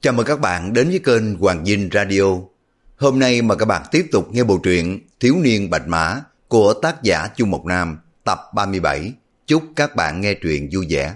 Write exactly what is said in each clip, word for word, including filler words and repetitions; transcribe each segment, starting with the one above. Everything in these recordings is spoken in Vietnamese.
Chào mừng các bạn đến với kênh Hoàng Dinh Radio. Hôm nay mà các bạn tiếp tục nghe bộ truyện Thiếu niên Bạch Mã của tác giả Chu Mộc Nam tập ba mươi bảy. Chúc các bạn nghe truyện vui vẻ.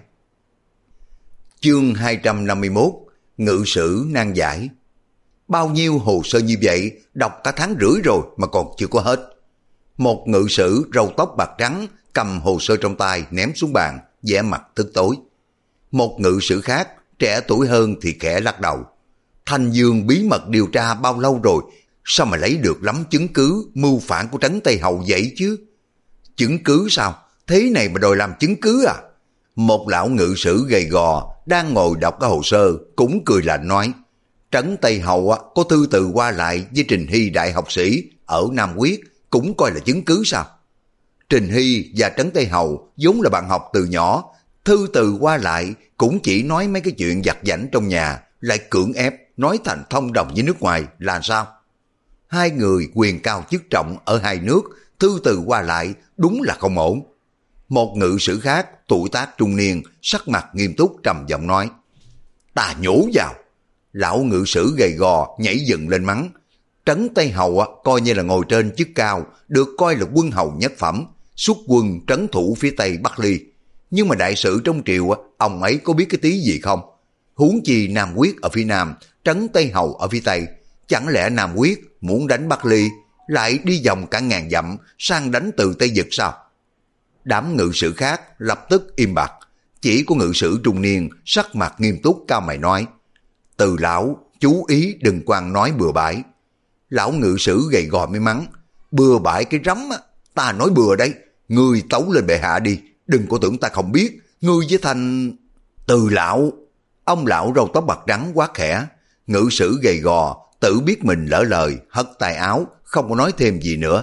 Chương hai trăm năm mươi mốt, Ngự sử nan giải. Bao nhiêu hồ sơ như vậy, đọc cả tháng rưỡi rồi mà còn chưa có hết. Một ngự sử râu tóc bạc trắng cầm hồ sơ trong tay ném xuống bàn, vẻ mặt tức tối. Một ngự sử khác, trẻ tuổi hơn thì khẽ lắc đầu. Thanh Dương bí mật điều tra bao lâu rồi, sao mà lấy được lắm chứng cứ mưu phản của Trấn Tây Hầu vậy chứ? Chứng cứ sao? Thế này mà đòi làm chứng cứ à? Một lão ngự sử gầy gò đang ngồi đọc cái hồ sơ cũng cười lạnh nói: Trấn Tây Hầu có thư từ qua lại với Trình Hy đại học sĩ ở Nam Quyết, cũng coi là chứng cứ sao? Trình Hy và Trấn Tây Hầu vốn là bạn học từ nhỏ, thư từ qua lại cũng chỉ nói mấy cái chuyện vặt vãnh trong nhà, lại cưỡng ép nói thành thông đồng với nước ngoài là sao? Hai người quyền cao chức trọng ở hai nước, thư từ qua lại đúng là không ổn. Một ngự sử khác, tuổi tác trung niên, sắc mặt nghiêm túc trầm giọng nói: Ta nhổ vào. Lão ngự sử gầy gò nhảy dựng lên mắng: Trấn Tây Hầu coi như là ngồi trên chức cao, được coi là quân hầu nhất phẩm, xuất quân trấn thủ phía Tây Bắc Ly. Nhưng mà đại sự trong triều, ông ấy có biết cái tí gì không? Huống chi Nam Quyết ở phía Nam, Trấn Tây Hầu ở phía Tây. Chẳng lẽ Nam Quyết muốn đánh Bắc Ly, lại đi vòng cả ngàn dặm sang đánh từ Tây Vực sao? Đám ngự sử khác lập tức im bặt. Chỉ có ngự sử trung niên sắc mặt nghiêm túc cao mày nói: Từ lão, chú ý đừng quang nói bừa bãi. Lão ngự sử gầy gò mới mắng: Bừa bãi cái rắm á, ta nói bừa đấy. Ngươi tấu lên bệ hạ đi, đừng có tưởng ta không biết. Ngươi với Thanh... Từ lão... Ông lão râu tóc bạc trắng quát khẽ. Ngự sử gầy gò tự biết mình lỡ lời, hất tay áo, không có nói thêm gì nữa.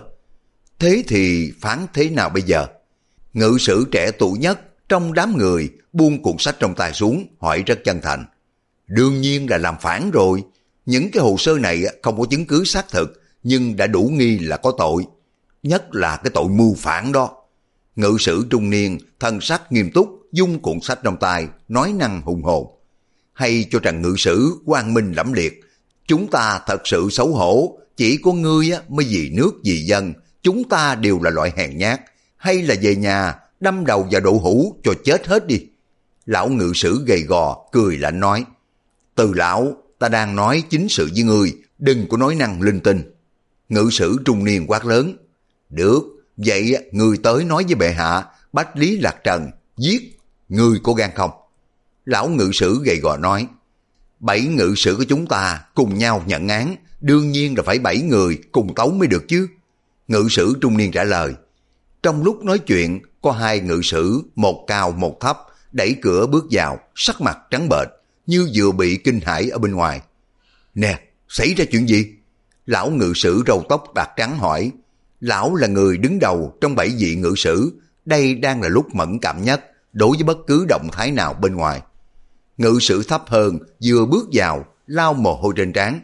Thế thì phán thế nào bây giờ? Ngự sử trẻ tuổi nhất trong đám người buông cuộn sách trong tay xuống, hỏi rất chân thành. Đương nhiên là làm phản rồi. Những cái hồ sơ này không có chứng cứ xác thực, nhưng đã đủ nghi là có tội. Nhất là cái tội mưu phản đó. Ngự sử trung niên thân sắc nghiêm túc, dung cuộn sách trong tay, nói năng hùng hồn. Hay cho Trần ngự sử quang minh lẫm liệt. Chúng ta thật sự xấu hổ, chỉ có ngươi mới vì nước vì dân, chúng ta đều là loại hèn nhát. Hay là về nhà đâm đầu vào đậu hũ cho chết hết đi. Lão ngự sử gầy gò cười lạnh nói: Từ lão, ta đang nói chính sự với ngươi, đừng có nói năng linh tinh. Ngự sử trung niên quát lớn: Được, vậy ngươi tới nói với bệ hạ, Bách Lý Lạc Trần giết, ngươi có gan không? Lão ngự sử gầy gò nói: Bảy ngự sử của chúng ta cùng nhau nhận án, đương nhiên là phải bảy người cùng tấu mới được chứ. Ngự sử trung niên trả lời. Trong lúc nói chuyện, có hai ngự sử, một cao một thấp, đẩy cửa bước vào, sắc mặt trắng bệch, như vừa bị kinh hãi ở bên ngoài. Nè, xảy ra chuyện gì? Lão ngự sử râu tóc bạc trắng hỏi. Lão là người đứng đầu trong bảy vị ngự sử, đây đang là lúc mẫn cảm nhất đối với bất cứ động thái nào bên ngoài. Ngự sử thấp hơn vừa bước vào, lau mồ hôi trên trán.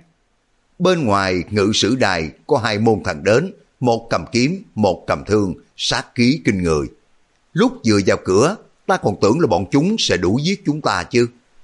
Bên ngoài ngự sử đài có hai môn thần đến, một cầm kiếm, một cầm thương, sát khí kinh người. Lúc vừa vào cửa, ta còn tưởng là bọn chúng sẽ đủ giết chúng ta chứ.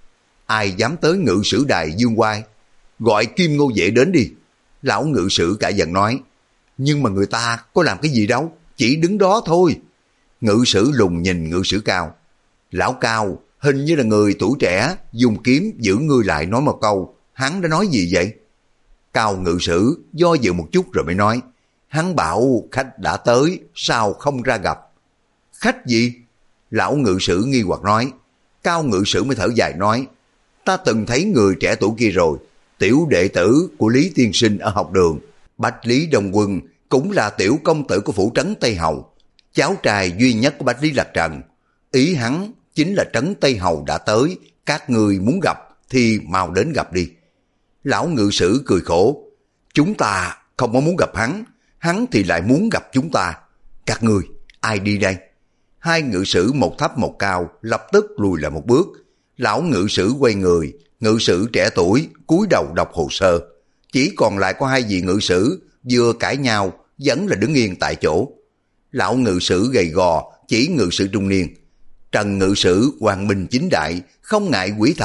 Ai dám tới ngự sử đài dương oai? Gọi Kim Ngô Vệ đến đi. Lão ngự sử cả giận nói. Nhưng mà người ta có làm cái gì đâu, chỉ đứng đó thôi. Ngự sử lùng nhìn ngự sử cao. Lão Cao, hình như là người tuổi trẻ, dùng kiếm giữ ngươi lại nói một câu. Hắn đã nói gì vậy? Cao ngự sử do dự một chút rồi mới nói. Hắn bảo khách đã tới, sao không ra gặp? Khách gì? Lão ngự sử nghi hoặc nói. Cao ngự sử mới thở dài nói. Ta từng thấy người trẻ tuổi kia rồi, tiểu đệ tử của Lý Tiên Sinh ở học đường. Bách Lý Đông Quân cũng là tiểu công tử của phủ trấn Tây Hầu, cháu trai duy nhất của Bách Lý Lạc Trần. Ý hắn chính là trấn Tây Hầu đã tới, các người muốn gặp thì mau đến gặp đi. Lão ngự sử cười khổ. Chúng ta không có muốn gặp hắn, hắn thì lại muốn gặp chúng ta. Các người, ai đi đây? Hai ngự sử một thấp một cao lập tức lùi lại một bước. Lão ngự sử quay người, ngự sử trẻ tuổi cúi đầu đọc hồ sơ. Chỉ còn lại có hai vị ngự sử vừa cãi nhau vẫn là đứng yên tại chỗ. Lão ngự sử gầy gò chỉ ngự sử trung niên. Trần ngự sử quang minh chính đại, không ngại quỷ thần,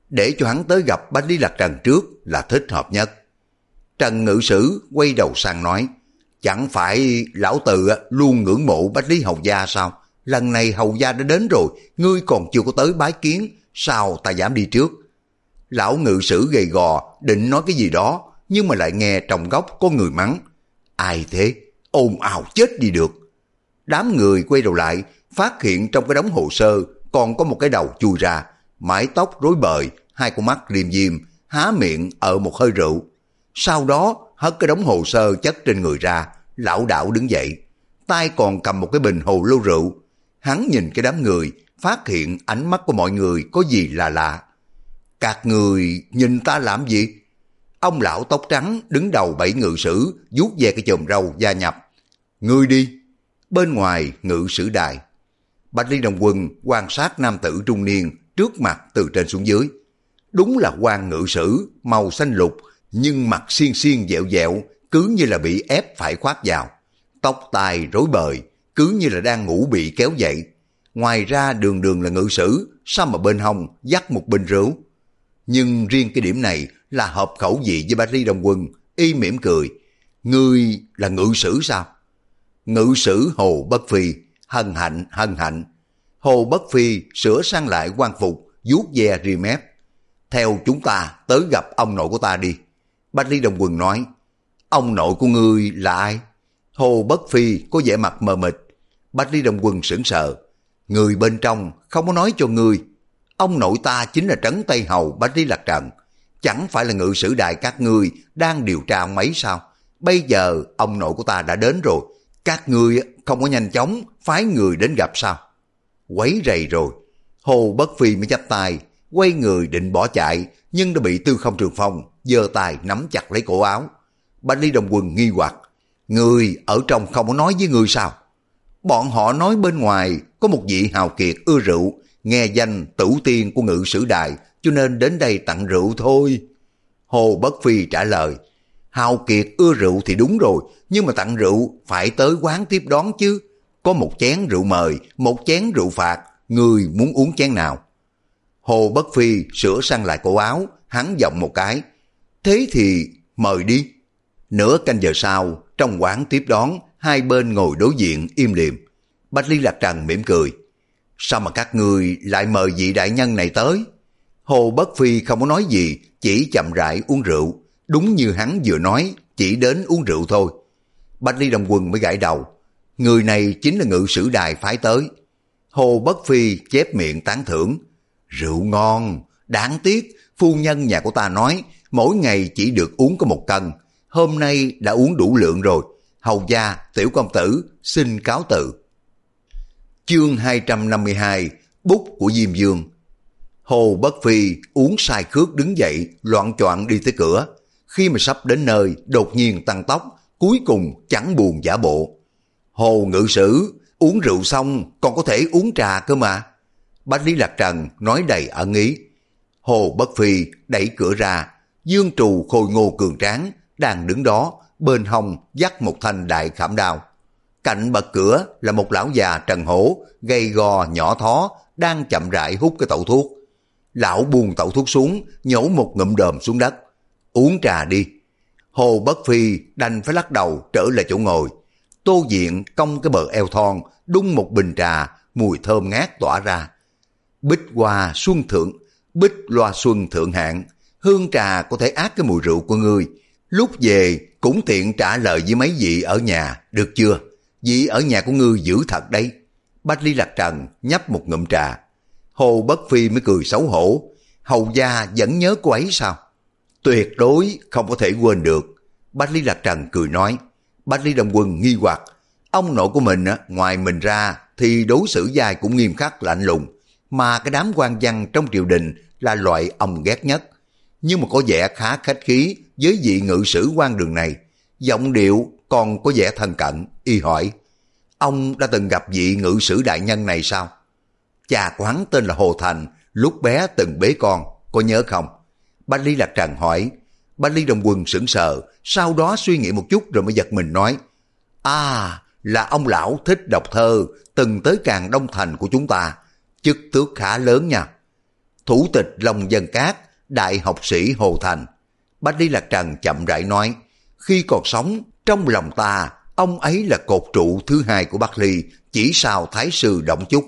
để cho hắn tới gặp Bách Lý Lạc Trần trước là thích hợp nhất. Trần ngự sử quay đầu sang nói, chẳng phải lão tử luôn ngưỡng mộ Bách Lý hầu gia sao? Lần này hầu gia đã đến rồi, ngươi còn chưa có tới bái kiến, sao ta dám đi trước? Lão ngự sử gầy gò định nói cái gì đó, nhưng mà lại nghe trong góc có người mắng, ai thế, ồn ào chết đi được. Đám người quay đầu lại, phát hiện trong cái đống hồ sơ còn có một cái đầu chui ra, mái tóc rối bời, hai con mắt liêm diêm, há miệng ở một hơi rượu. Sau đó hất cái đống hồ sơ chất trên người ra, lão đảo đứng dậy, tay còn cầm một cái bình hồ lô rượu. Hắn nhìn cái đám người, phát hiện ánh mắt của mọi người có gì là lạ. Các người nhìn ta làm gì? Ông lão tóc trắng đứng đầu bảy ngự sử, vuốt ve cái chòm râu gia nhập. Ngươi đi. Bên ngoài ngự sử đài, Bạch Ly Đồng Quân quan sát nam tử trung niên trước mặt từ trên xuống dưới. Đúng là quan ngự sử, màu xanh lục, nhưng mặt xiên xiên dẹo dẹo, cứ như là bị ép phải khoác vào. Tóc tai rối bời, cứ như là đang ngủ bị kéo dậy. Ngoài ra đường đường là ngự sử, sao mà bên hông dắt một bình rượu? Nhưng riêng cái điểm này là hợp khẩu vị với Bạch Ly Đồng Quân, y mỉm cười. Ngươi là ngự sử sao? Ngự sử Hồ Bất Phi, hân hạnh, hân hạnh. Hồ Bất Phi sửa sang lại quan phục, vuốt ve ri mép. Theo chúng ta tới gặp ông nội của ta đi. Bạch Ly Đồng Quân nói, ông nội của ngươi là ai? Hồ Bất Phi có vẻ mặt mờ mịt. Bạch Ly Đồng Quân sững sờ. Người bên trong không có nói cho ngươi. Ông nội ta chính là Trấn Tây Hầu Bách Lý Lạc Trần. Chẳng phải là ngự sử đại các ngươi đang điều tra ông ấy sao? Bây giờ ông nội của ta đã đến rồi. Các ngươi không có nhanh chóng phái người đến gặp sao? Quấy rầy rồi. Hồ Bất Phi mới chắp tay, quay người định bỏ chạy, nhưng đã bị Tư Không Trường Phong giơ tay nắm chặt lấy cổ áo. Bạch Ly Đồng Quân nghi hoặc, người ở trong không có nói với người sao? Bọn họ nói bên ngoài có một vị hào kiệt ưa rượu, nghe danh tử tiên của ngự sử đài, cho nên đến đây tặng rượu thôi. Hồ Bất Phi trả lời, hào kiệt ưa rượu thì đúng rồi, nhưng mà tặng rượu phải tới quán tiếp đón chứ. Có một chén rượu mời, một chén rượu phạt, người muốn uống chén nào? Hồ Bất Phi sửa sang lại cổ áo, hắn giọng một cái, thế thì mời đi. Nửa canh giờ sau, trong quán tiếp đón, hai bên ngồi đối diện im lìm. Bạch Ly Lạc Trần mỉm cười, sao mà các người lại mời vị đại nhân này tới? Hồ Bất Phi không có nói gì, chỉ chậm rãi uống rượu, đúng như hắn vừa nói, chỉ đến uống rượu thôi. Bạch Ly Đồng Quân mới gãi đầu, người này chính là ngự sử đài phái tới. Hồ Bất Phi chép miệng tán thưởng, rượu ngon, đáng tiếc phu nhân nhà của ta nói mỗi ngày chỉ được uống có một cân, hôm nay đã uống đủ lượng rồi. Hầu gia, tiểu công tử xin cáo từ. Chương hai trăm năm mươi hai, bút của Diêm Vương. Hồ Bất Phi uống sai khước đứng dậy, loạn choạng đi tới cửa. Khi mà sắp đến nơi, đột nhiên tăng tốc, cuối cùng chẳng buồn giả bộ. Hồ ngự sử, uống rượu xong còn có thể uống trà cơ mà. Bách Lý Lạc Trần nói đầy ẩn ý. Hồ Bất Phi đẩy cửa ra, Dương Trù khôi ngô cường tráng đang đứng đó, bên hông dắt một thanh đại khảm đao. Cạnh bậc cửa là một lão già trần hổ, gầy gò nhỏ thó, đang chậm rãi hút cái tẩu thuốc. Lão buông tẩu thuốc xuống, nhổ một ngụm đờm xuống đất. Uống trà đi. Hồ Bất Phi đành phải lắc đầu trở lại chỗ ngồi. Tô Diện cong cái bờ eo thon, đun một bình trà, mùi thơm ngát tỏa ra. Bích hoa xuân thượng, bích loa xuân thượng hạng, hương trà có thể át cái mùi rượu của ngươi. Lúc về cũng tiện trả lời với mấy vị ở nhà, được chưa? Vị ở nhà của ngươi giữ thật đấy. Bách Lý Lạc Trần nhấp một ngụm trà. Hồ Bất Phi mới cười xấu hổ, hầu gia vẫn nhớ cô ấy sao? Tuyệt đối không có thể quên được. Bách Lý Lạc Trần cười nói. Bách Lý Đồng Quân nghi hoặc, ông nội của mình á, ngoài mình ra thì đối xử giai cũng nghiêm khắc lạnh lùng, mà cái đám quan văn trong triều đình là loại ông ghét nhất. Nhưng mà có vẻ khá khách khí với vị ngự sử quan đường này, giọng điệu còn có vẻ thân cận. Y hỏi, ông đã từng gặp vị ngự sử đại nhân này sao? Cha của hắn tên là Hồ Thành, lúc bé từng bế con, có nhớ không? Bách Lý Lạc Trần hỏi. Bách Lý Đồng Quân sững sờ, sau đó suy nghĩ một chút rồi mới giật mình nói, à, là ông lão thích đọc thơ, từng tới Càn Đông Thành của chúng ta, chức tước khá lớn nha. Thủ tịch Long Dân Cát, đại học sĩ Hồ Thành. Bách Lý Lạc Trần chậm rãi nói, khi còn sống, trong lòng ta, ông ấy là cột trụ thứ hai của Bắc Ly, chỉ sau Thái sư Đổng Chúc.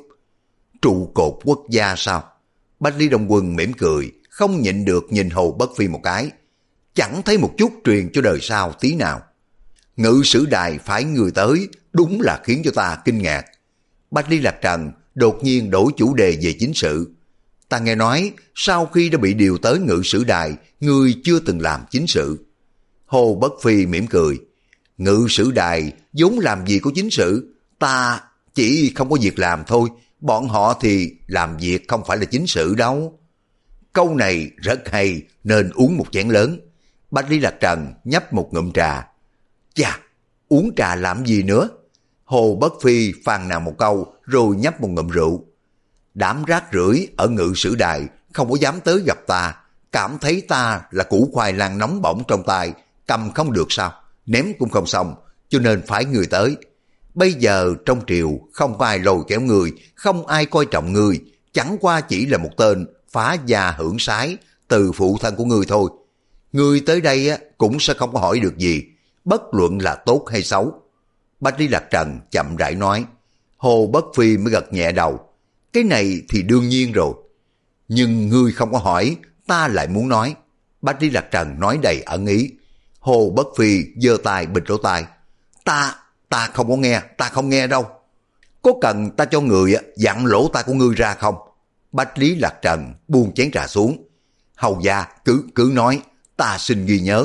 Trụ cột quốc gia sao? Bách Lý Đông Quân mỉm cười, không nhịn được nhìn Hồ Bất Phi một cái. Chẳng thấy một chút truyền cho đời sau tí nào. Ngự sử đài phái người tới, đúng là khiến cho ta kinh ngạc. Bách Lý Lạc Trần đột nhiên đổi chủ đề về chính sự. Ta nghe nói, sau khi đã bị điều tới ngự sử đài, người chưa từng làm chính sự. Hồ Bất Phi mỉm cười. Ngự sử đài vốn làm gì có chính sự, ta chỉ không có việc làm thôi, bọn họ thì làm việc không phải là chính sự đâu. Câu này rất hay, nên uống một chén lớn. Bách Lý Lạc Trần nhấp một ngụm trà. Chà, uống trà làm gì nữa? Hồ Bất Phi phàn nàn một câu rồi nhấp một ngụm rượu. Đám rác rưởi ở ngự sử đài không có dám tới gặp ta, cảm thấy ta là củ khoai lang nóng bỏng trong tay, cầm không được sao, ném cũng không xong, cho nên phải người tới. Bây giờ trong triều không có ai lôi kéo người, không ai coi trọng người, chẳng qua chỉ là một tên phá gia hưởng sái từ phụ thân của người thôi. Người tới đây cũng sẽ không có hỏi được gì, bất luận là tốt hay xấu. Bách Lý Lạc Trần chậm rãi nói. Hồ Bất Phi mới gật nhẹ đầu. Cái này thì đương nhiên rồi. Nhưng ngươi không có hỏi, ta lại muốn nói. Bách Lý Lạc Trần nói đầy ẩn ý. Hồ Bất Phi giơ tay bịt lỗ tai. Ta, ta không có nghe, ta không nghe đâu. Có cần ta cho người dặn lỗ tai của ngươi ra không? Bách Lý Lạc Trần buông chén trà xuống. Hầu gia cứ cứ nói, ta xin ghi nhớ.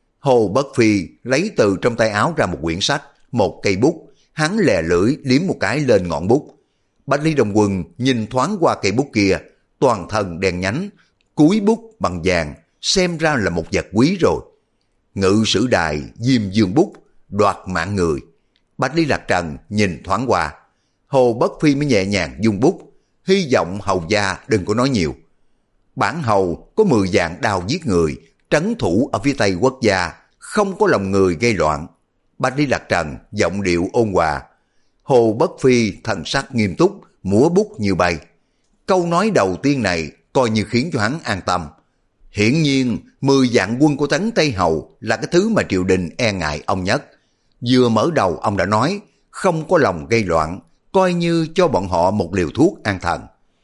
Hồ Bất Phi lấy từ trong tay áo ra một quyển sách, một cây bút, hắn lè lưỡi liếm một cái lên ngọn bút. Bách Lý Đông Quân nhìn thoáng qua cây bút kia, toàn thân đen nhánh, cúi bút bằng vàng, xem ra là một vật quý rồi. Ngự sử đài diêm dương bút, đoạt mạng người. Bách Lý Lạc Trần nhìn thoáng qua, Hồ Bất Phi mới nhẹ nhàng dung bút, hy vọng hầu gia đừng có nói nhiều. Bản hầu có mười vạn đao giết người, trấn thủ ở phía tây quốc gia, không có lòng người gây loạn. Bách Lý Lạc Trần giọng điệu ôn hòa. Hồ Bất Phi thần sắc nghiêm túc, múa bút như bay. Câu nói đầu tiên này coi như khiến cho hắn an tâm. Hiển nhiên, mười vạn quân của Trấn Tây Hầu là cái thứ mà triều đình e ngại ông nhất. Vừa mở đầu ông đã nói, không có lòng gây loạn, coi như cho bọn họ một liều thuốc an thần.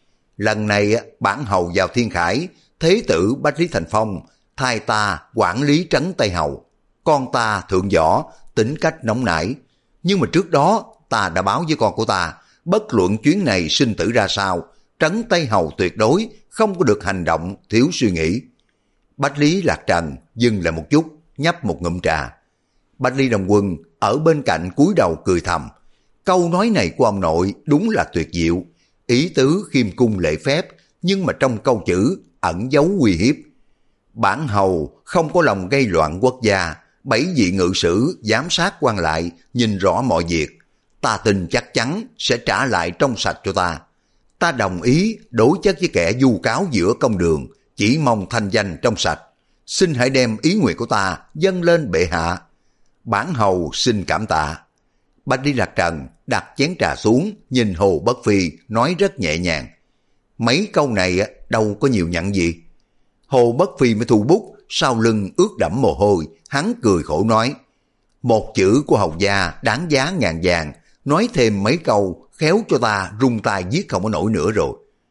Lần này bản hầu vào Thiên Khải, thế tử Bách Lý Thành Phong thay ta quản lý Trấn Tây Hầu. Con ta thượng võ, tính cách nóng nảy. Nhưng mà trước đó ta đã báo với con của ta, bất luận chuyến này sinh tử ra sao, Trấn Tây Hầu tuyệt đối không có được hành động thiếu suy nghĩ. Bách Lý Lạc Trần dừng lại một chút, nhấp một ngụm trà. Bách Lý Đồng Quân ở bên cạnh cúi đầu cười thầm. Câu nói này của ông nội đúng là tuyệt diệu, ý tứ khiêm cung lễ phép, nhưng mà trong câu chữ ẩn giấu uy hiếp. Bản hầu không có lòng gây loạn quốc gia, bảy vị ngự sử giám sát quan lại, nhìn rõ mọi việc. Ta tin chắc chắn sẽ trả lại trong sạch cho ta. Ta đồng ý đối chất với kẻ vu cáo giữa công đường, chỉ mong thanh danh trong sạch. Xin hãy đem ý nguyện của ta dâng lên bệ hạ. Bản hầu xin cảm tạ. Bách Lý Lạc Trần đặt chén trà xuống, nhìn Hồ Bất Phi nói rất nhẹ nhàng. Mấy câu này đâu có nhiều nhận gì. Hồ Bất Phi mới thu bút, sau lưng ướt đẫm mồ hôi, hắn cười khổ nói. Một chữ của hầu gia đáng giá ngàn vàng, nói thêm mấy câu khéo cho ta rung tay viết không có nổi nữa rồi.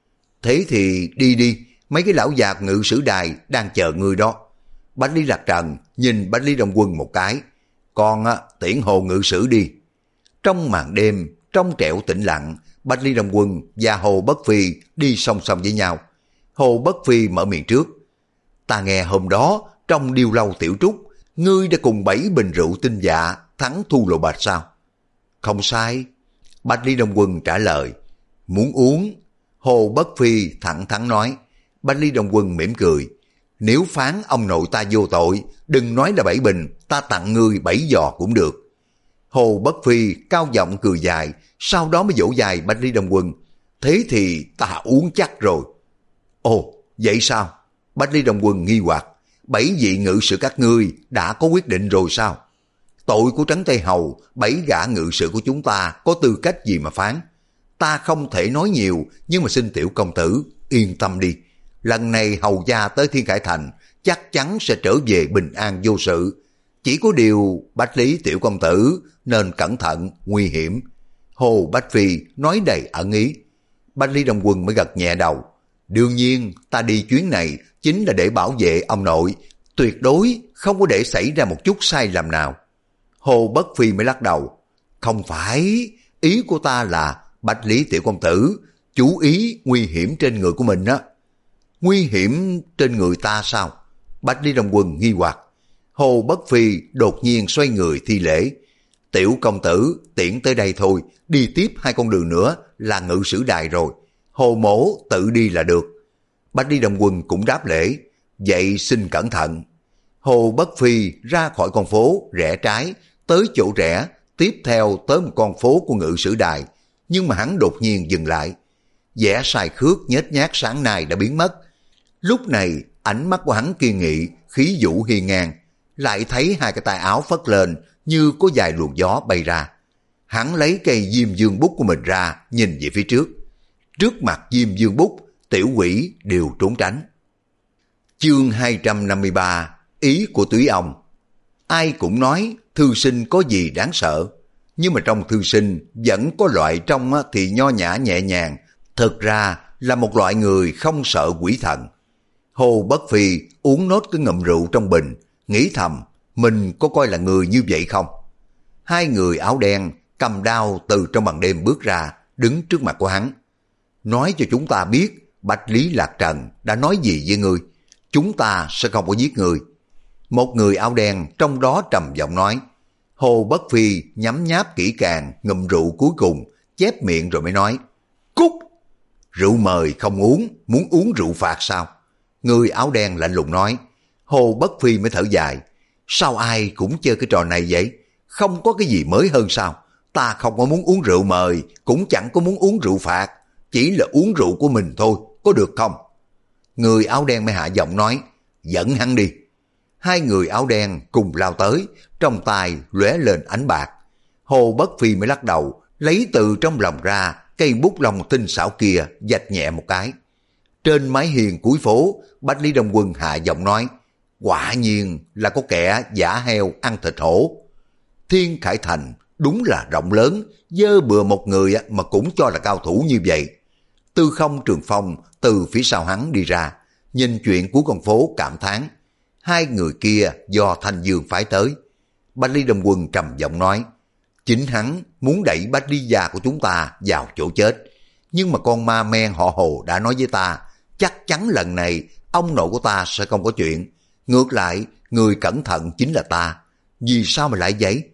Thế thì đi đi, mấy cái lão già ngự sử đài đang chờ ngươi đó. Bách Lý Lạc Trần nhìn Bách Lý Đông Quân một cái. Con á, tiễn Hồ ngự sử đi. Trong màn đêm, trong trẻo tĩnh lặng, Bách Lý Đông Quân và Hồ Bất Phi đi song song với nhau. Hồ Bất Phi mở miệng trước. Ta nghe hôm đó, trong điêu lâu tiểu trúc, ngươi đã cùng bảy bình rượu tinh dạ thắng Thu Lộ Bạch sao? Không sai. Bách Lý Đông Quân trả lời. Muốn uống? Hồ Bất Phi thẳng thắn nói. Bách Lý Đông Quân mỉm cười. Nếu phán ông nội ta vô tội, đừng nói là bảy bình, ta tặng ngươi bảy giò cũng được. Hồ Bất Phi cao giọng cười dài, sau đó mới vỗ dài Bách Lý Đông Quân. Thế thì ta uống chắc rồi. Ồ, vậy sao? Bách Lý Đông Quân nghi hoặc. Bảy vị ngự sử các ngươi đã có quyết định rồi sao? Tội của Trấn Tây Hầu, bảy gã ngự sử của chúng ta có tư cách gì mà phán? Ta không thể nói nhiều, nhưng mà xin tiểu công tử yên tâm đi. lần này hầu gia tới Thiên Khải Thành chắc chắn sẽ trở về bình an vô sự. Chỉ có điều Bách Lý tiểu công tử nên cẩn thận, nguy hiểm. Hồ Bách Phi nói đầy ẩn ý. Bách Lý Đông Quân mới gật nhẹ đầu. Đương nhiên ta đi chuyến này chính là để bảo vệ ông nội, tuyệt đối không có để xảy ra một chút sai lầm nào. Hồ Bất Phi mới lắc đầu. Không phải, ý của ta là Bách Lý tiểu công tử chú ý nguy hiểm trên người của mình á. Nguy hiểm trên người ta sao? Bách Lý Đông Quân nghi hoặc. Hồ Bất Phi đột nhiên xoay người thi lễ. Tiểu công tử tiễn tới đây thôi, đi tiếp hai con đường nữa là ngự sử đài rồi. Hồ mổ tự đi là được. Bách Lý Đông Quân cũng đáp lễ. Vậy xin cẩn thận. Hồ Bất Phi ra khỏi con phố rẽ trái, tới chỗ rẽ, tiếp theo tới một con phố của ngự sử đài. Nhưng mà hắn đột nhiên dừng lại. Vẻ sai khước nhếch nhác sáng nay đã biến mất. Lúc này ánh mắt của hắn kiên nghị, khí vũ hiên ngang, lại thấy hai cái tay áo phất lên như có vài luồng gió bay ra. Hắn lấy cây diêm dương bút của mình ra, nhìn về phía trước. Trước mặt diêm dương bút, tiểu quỷ đều trốn tránh. Chương hai trăm năm mươi ba, ý của Túy Ông. Ai cũng nói thư sinh có gì đáng sợ, nhưng mà trong thư sinh vẫn có loại trong thì nho nhã nhẹ nhàng, thực ra là một loại người không sợ quỷ thần. Hồ Bất Phi uống nốt cái ngụm rượu trong bình, nghĩ thầm mình có coi là người như vậy không. Hai người áo đen cầm đao từ trong màn đêm bước ra, đứng trước mặt của hắn. Nói cho chúng ta biết Bách Lý Lạc Trần đã nói gì với ngươi, chúng ta sẽ không có giết ngươi. Một người áo đen trong đó trầm giọng nói. Hồ Bất Phi nhấm nháp kỹ càng ngụm rượu cuối cùng, chép miệng rồi mới nói. Cút! Rượu mời không uống, muốn uống rượu phạt sao? Người áo đen lạnh lùng nói. Hồ Bất Phi mới thở dài. Sao ai cũng chơi cái trò này vậy? Không có cái gì mới hơn sao? Ta không có muốn uống rượu mời, cũng chẳng có muốn uống rượu phạt, chỉ là uống rượu của mình thôi, có được không? Người áo đen mới hạ giọng nói. Dẫn hắn đi. Hai người áo đen cùng lao tới, trong tay lóe lên ánh bạc. Hồ Bất Phi mới lắc đầu, lấy từ trong lòng ra cây bút lông tinh xảo kia, vạch nhẹ một cái. Trên mái hiên cuối phố, Bách Lý Đông Quân hạ giọng nói. Quả nhiên là có kẻ giả heo ăn thịt hổ. Thiên Khải Thành đúng là rộng lớn, dơ bừa một người mà cũng cho là cao thủ như vậy. Tư Không Trường Phong từ phía sau hắn đi ra, nhìn chuyện của con phố cảm thán. Hai người kia do Thanh Dương phái tới. Bách Lý Đông Quân trầm giọng nói. Chính hắn muốn đẩy Bách Lý gia của chúng ta vào chỗ chết. Nhưng mà con ma men họ Hồ đã nói với ta, chắc chắn lần này ông nội của ta sẽ không có chuyện. Ngược lại, người cẩn thận chính là ta. Vì sao mà lại vậy?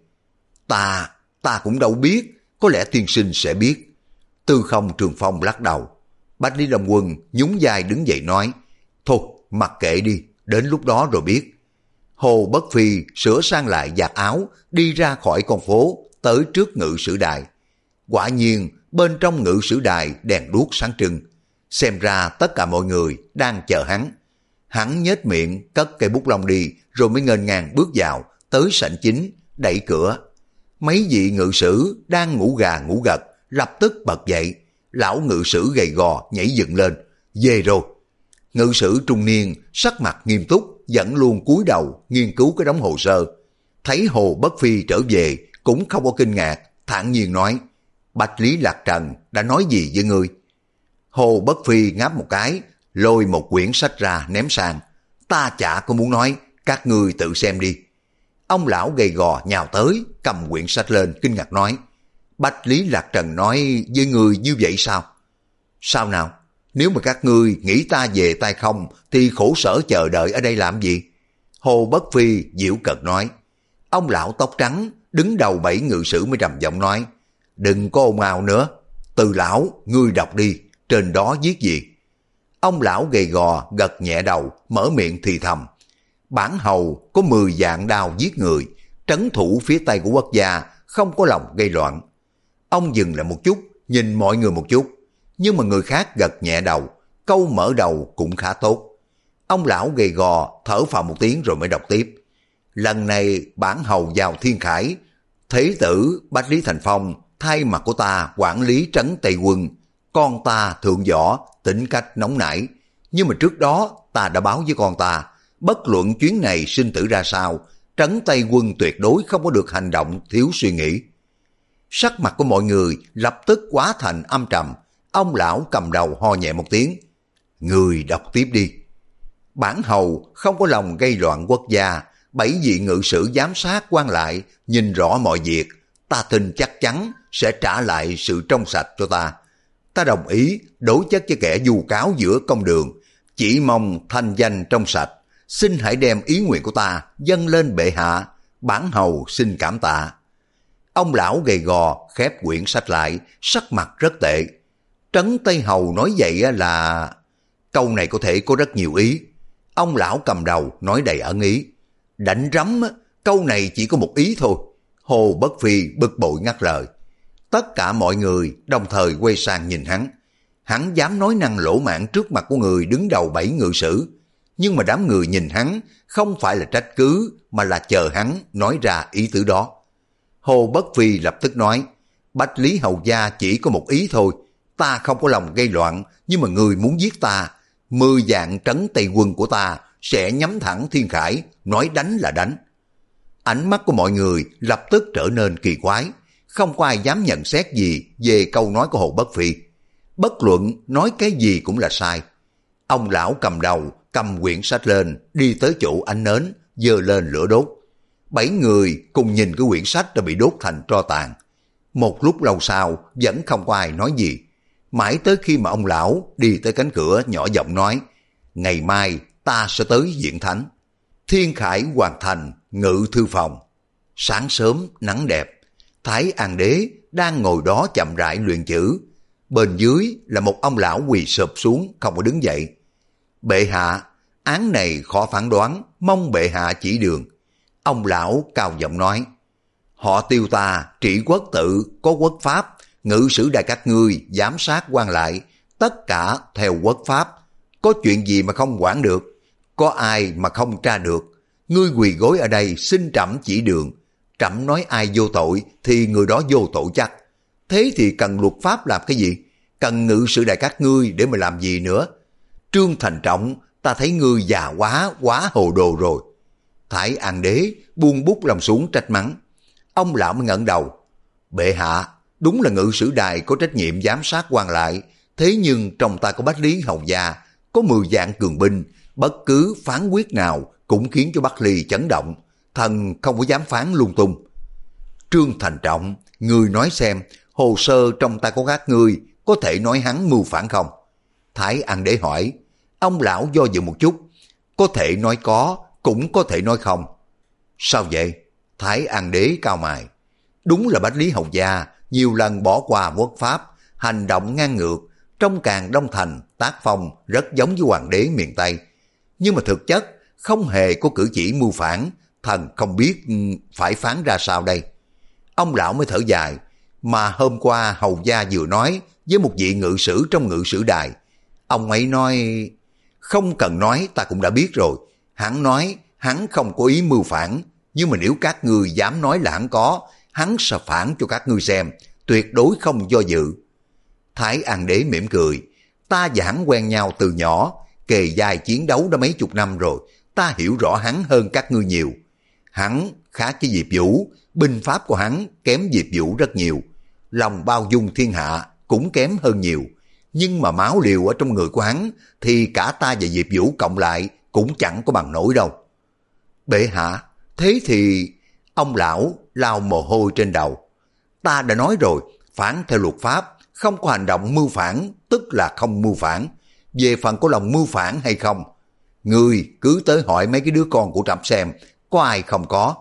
Ta, ta cũng đâu biết, có lẽ tiên sinh sẽ biết. Tư Không Trường Phong lắc đầu. Bách Lý Đông Quân nhún vai đứng dậy nói. Thôi, mặc kệ đi, đến lúc đó rồi biết. Hồ Bất Phi sửa sang lại giặt áo, đi ra khỏi con phố, tới trước ngự sử đài. Quả nhiên, bên trong ngự sử đài đèn đuốc sáng trưng. Xem ra tất cả mọi người đang chờ hắn. Hắn nhếch miệng, cất cây bút lông đi, rồi mới nghênh ngang bước vào, tới sảnh chính, đẩy cửa. Mấy vị ngự sử đang ngủ gà ngủ gật, lập tức bật dậy. Lão ngự sử gầy gò nhảy dựng lên. Về rồi. Ngự sử trung niên, sắc mặt nghiêm túc, vẫn luôn cúi đầu nghiên cứu cái đống hồ sơ. Thấy Hồ Bất Phi trở về, cũng không có kinh ngạc, thản nhiên nói. Bách Lý Lạc Trần đã nói gì với ngươi? Hồ Bất Phi ngáp một cái, lôi một quyển sách ra ném sang. Ta chả có muốn nói, các ngươi tự xem đi. Ông lão gầy gò nhào tới, cầm quyển sách lên, kinh ngạc nói. Bách Lý Lạc Trần nói với ngươi như vậy sao? Sao nào? Nếu mà các ngươi nghĩ ta về tay không, thì khổ sở chờ đợi ở đây làm gì? Hồ Bất Phi giễu cợt nói. Ông lão tóc trắng, đứng đầu bảy ngự sử mới trầm giọng nói. Đừng có ồn ào nữa. Từ lão, ngươi đọc đi, trên đó viết gì? Ông lão gầy gò gật nhẹ đầu, mở miệng thì thầm. Bản hầu có mười vạn đao giết người, trấn thủ phía tây của quốc gia, không có lòng gây loạn. Ông dừng lại một chút, nhìn mọi người một chút, nhưng mà người khác gật nhẹ đầu, câu mở đầu cũng khá tốt. Ông lão gầy gò thở phào một tiếng rồi mới đọc tiếp. Lần này bản hầu vào Thiên Khải, thế tử Bách Lý Thành Phong thay mặt của ta quản lý trấn Tây Quân. Con ta thượng võ, tính cách nóng nảy, Nhưng mà trước đó ta đã báo với con ta, bất luận chuyến này sinh tử ra sao, Trấn Tây Quân tuyệt đối không có được hành động thiếu suy nghĩ. Sắc mặt của mọi người lập tức hóa thành âm trầm. Ông lão cầm đầu ho nhẹ một tiếng. Người đọc tiếp đi. Bản hầu không có lòng gây loạn quốc gia, bảy vị ngự sử giám sát quan lại nhìn rõ mọi việc, ta tin chắc chắn sẽ trả lại sự trong sạch cho ta. Ta đồng ý đối chất với kẻ vu cáo giữa công đường, chỉ mong thanh danh trong sạch. Xin hãy đem ý nguyện của ta dâng lên bệ hạ, bản hầu xin cảm tạ. Ông lão gầy gò khép quyển sách lại, sắc mặt rất tệ. Trấn Tây Hầu nói vậy là... Câu này có thể có rất nhiều ý. Ông lão cầm đầu nói đầy ẩn ý. Đánh rắm, câu này chỉ có một ý thôi. Hồ Bất Phi bực bội ngắt lời. Tất cả mọi người đồng thời quay sang nhìn hắn. Hắn dám nói năng lỗ mãng trước mặt của người đứng đầu bảy ngự sử. Nhưng mà đám người nhìn hắn không phải là trách cứ, mà là chờ hắn nói ra ý tứ đó. Hồ Bất Phi lập tức nói, Bách Lý Hầu gia chỉ có một ý thôi. Ta không có lòng gây loạn, nhưng mà người muốn giết ta, mười vạn Trấn Tây Quân của ta sẽ nhắm thẳng Thiên Khải, nói đánh là đánh. Ánh mắt của mọi người lập tức trở nên kỳ quái, không có ai dám nhận xét gì về câu nói của Hồ Bất Phi. Bất luận nói cái gì cũng là sai. Ông lão cầm đầu, cầm quyển sách lên, đi tới chỗ ánh nến, giơ lên lửa đốt. Bảy người cùng nhìn cái quyển sách đã bị đốt thành tro tàn. Một lúc lâu sau, vẫn không có ai nói gì. Mãi tới khi mà ông lão đi tới cánh cửa nhỏ giọng nói, ngày mai ta sẽ tới Diễn Thánh. Thiên Khải hoàn thành ngự thư phòng. Sáng sớm nắng đẹp, Thái An Đế đang ngồi đó chậm rãi luyện chữ. Bên dưới là một ông lão quỳ sụp xuống không có đứng dậy. Bệ hạ, án này khó phán đoán, mong bệ hạ chỉ đường. Ông lão cao giọng nói, họ Tiêu ta trị quốc tự, có quốc pháp, ngự sử đại các ngươi giám sát quan lại, tất cả theo quốc pháp. Có chuyện gì mà không quản được, có ai mà không tra được. Ngươi quỳ gối ở đây xin trẫm chỉ đường. Trẫm nói ai vô tội thì người đó vô tội chắc. Thế thì cần luật pháp làm cái gì? Cần ngự sử đại các ngươi để mà làm gì nữa? Trương Thành Trọng, ta thấy ngươi già quá, quá hồ đồ rồi. Thái An Đế buông bút lòng xuống trách mắng. Ông lão mới ngẩng đầu. Bệ hạ, đúng là ngự sử đài có trách nhiệm giám sát quan lại, thế nhưng trong ta có Bách Lý Hầu gia, có mười vạn cường binh, bất cứ phán quyết nào cũng khiến cho Bắc Ly chấn động, thần không có dám phán lung tung. Trương Thành Trọng, ngươi nói xem, hồ sơ trong tay của các ngươi có thể nói hắn mưu phản không? Thái An Đế hỏi. Ông lão do dự một chút, có thể nói có, cũng có thể nói không. Sao vậy? Thái An Đế cao mày. Đúng là Bách Lý Hầu gia nhiều lần bỏ qua quốc pháp, hành động ngang ngược, trong Càn Đông Thành tác phong rất giống với hoàng đế miền Tây. Nhưng mà thực chất không hề có cử chỉ mưu phản, thần không biết phải phán ra sao đây. Ông lão mới thở dài, mà hôm qua Hầu gia vừa nói với một vị ngự sử trong ngự sử đài. Ông ấy nói, không cần nói ta cũng đã biết rồi. Hắn nói hắn không có ý mưu phản, nhưng mà nếu các ngươi dám nói là hắn có, hắn sẽ phản cho các ngươi xem, tuyệt đối không do dự. Thái An Đế mỉm cười, ta và hắn quen nhau từ nhỏ, kề vai chiến đấu đã mấy chục năm rồi, ta hiểu rõ hắn hơn các ngươi nhiều. Hắn khác với Diệp Vũ, binh pháp của hắn kém Diệp Vũ rất nhiều, lòng bao dung thiên hạ cũng kém hơn nhiều, nhưng mà máu liều ở trong người của hắn thì cả ta và Diệp Vũ cộng lại cũng chẳng có bằng nổi đâu. Bệ hạ, thế thì... Ông lão lau mồ hôi trên đầu. Ta đã nói rồi, phản theo luật pháp, không có hành động mưu phản, tức là không mưu phản. Về phần có lòng mưu phản hay không, ngươi cứ tới hỏi mấy cái đứa con của trẫm xem, có ai không có.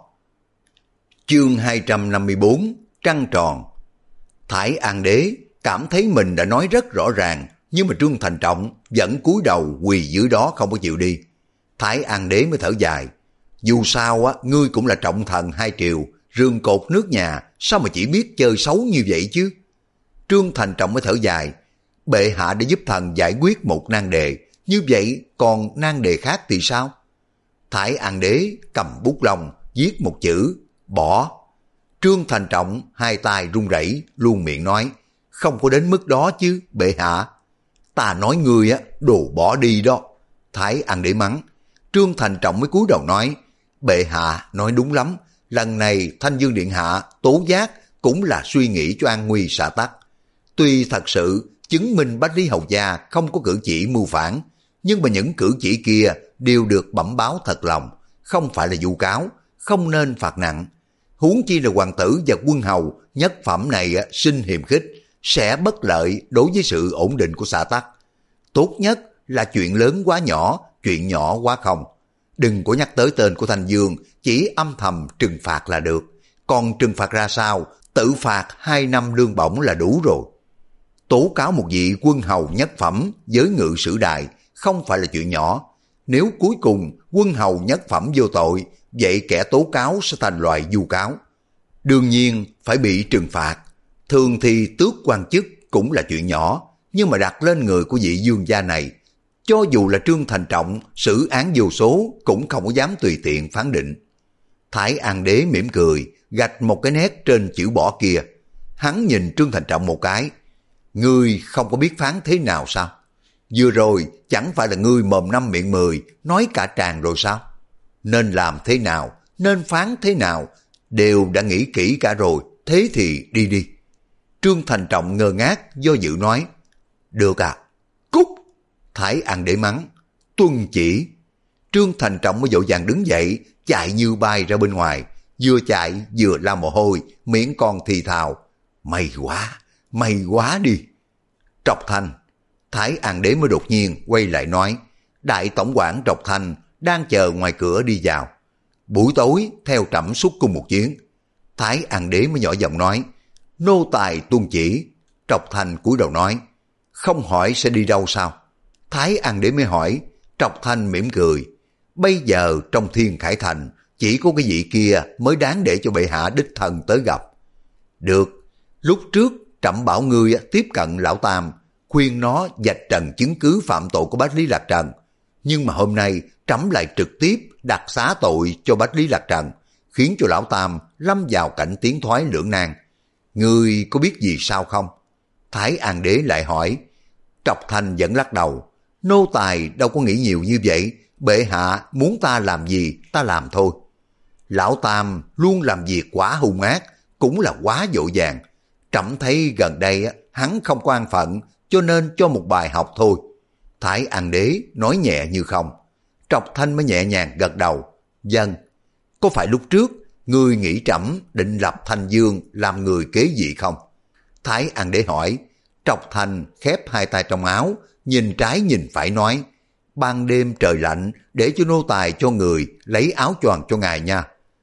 Chương hai trăm năm mươi bốn, trăng tròn. Thái An Đế cảm thấy mình đã nói rất rõ ràng, nhưng mà Trương Thành Trọng vẫn cúi đầu quỳ dưới đó không có chịu đi. Thái An Đế mới thở dài. Dù sao á, ngươi cũng là trọng thần hai triều, rương cột nước nhà, sao mà chỉ biết chơi xấu như vậy chứ? Trương Thành Trọng mới thở dài. Bệ hạ đã giúp thần giải quyết một nan đề, như vậy còn nan đề khác thì sao? Thái An Đế cầm bút lông, viết một chữ, bỏ. Trương Thành Trọng hai tay run rẩy, luôn miệng nói, không có đến mức đó chứ, bệ hạ. Ta nói ngươi á, đồ bỏ đi đó. Thái An Đế mắng. Trương Thành Trọng mới cúi đầu nói, bệ hạ nói đúng lắm, lần này Thanh Dương Điện Hạ tố giác cũng là suy nghĩ cho an nguy xã tắc. Tuy thật sự chứng minh Bách Lý Hầu Gia không có cử chỉ mưu phản, nhưng mà những cử chỉ kia đều được bẩm báo thật lòng, không phải là vu cáo, không nên phạt nặng. Huống chi là hoàng tử và quân hầu nhất phẩm này sinh hiềm khích, sẽ bất lợi đối với sự ổn định của xã tắc. Tốt nhất là chuyện lớn quá nhỏ, chuyện nhỏ quá không. Đừng có nhắc tới tên của Thanh Dương, chỉ âm thầm trừng phạt là được. Còn trừng phạt ra sao, tự phạt hai năm lương bổng là đủ rồi. Tố cáo một vị quân hầu nhất phẩm với ngự sử đài không phải là chuyện nhỏ. Nếu cuối cùng quân hầu nhất phẩm vô tội, vậy kẻ tố cáo sẽ thành loài vu cáo. Đương nhiên phải bị trừng phạt. Thường thì tước quan chức cũng là chuyện nhỏ, nhưng mà đặt lên người của vị vương gia này, cho dù là Trương Thành Trọng xử án vô số cũng không có dám tùy tiện phán định. Thái An Đế mỉm cười, gạch một cái nét trên chữ bỏ kia. Hắn nhìn Trương Thành Trọng một cái. Ngươi không có biết phán thế nào sao? Vừa rồi chẳng phải là ngươi mồm năm miệng mười nói cả tràng rồi sao? Nên làm thế nào, nên phán thế nào, đều đã nghĩ kỹ cả rồi, thế thì đi đi. Trương Thành Trọng ngơ ngác do dự nói, được à, cút. Thái An Đế mắng, tuân chỉ. Trương Thành Trọng mới vội vàng đứng dậy, chạy như bay ra bên ngoài, vừa chạy vừa la mồ hôi, miệng còn thì thào, may quá, may quá đi. Trọc Thanh. Thái An Đế mới đột nhiên quay lại nói, đại tổng quản Trọc Thanh đang chờ ngoài cửa đi vào. Buổi tối theo trẫm xuất cung một chuyến. Thái An Đế mới nhỏ giọng nói, nô tài tuân chỉ. Trọc Thanh cúi đầu nói, không hỏi sẽ đi đâu sao? Thái An Đế mới hỏi. Trọc Thanh mỉm cười, bây giờ trong Thiên Khải Thành chỉ có cái vị kia mới đáng để cho bệ hạ đích thân tới gặp. Được, lúc trước trẫm bảo ngươi tiếp cận lão Tam, khuyên nó vạch trần chứng cứ phạm tội của Bách Lý Lạc Trần. Nhưng mà hôm nay trẫm lại trực tiếp đặt xá tội cho Bách Lý Lạc Trần, khiến cho lão Tam lâm vào cảnh tiến thoái lưỡng nan. Ngươi có biết gì sao không? Thái An Đế lại hỏi. Trọc Thanh vẫn lắc đầu, nô tài đâu có nghĩ nhiều như vậy, bệ hạ muốn ta làm gì ta làm thôi. Lão Tam luôn làm việc quá hung ác, cũng là quá dội vàng. Trẫm thấy gần đây hắn không có an phận, cho nên cho một bài học thôi. Thái An Đế nói nhẹ như không. Trọc Thanh mới nhẹ nhàng gật đầu. Vâng, có phải lúc trước ngươi nghĩ trẫm định lập Thanh Dương làm người kế vị không? Thái An Đế hỏi. Trọc Thanh khép hai tay trong áo, nhìn trái nhìn phải nói, ban đêm trời lạnh, để cho nô tài cho người lấy áo choàng cho ngài nha.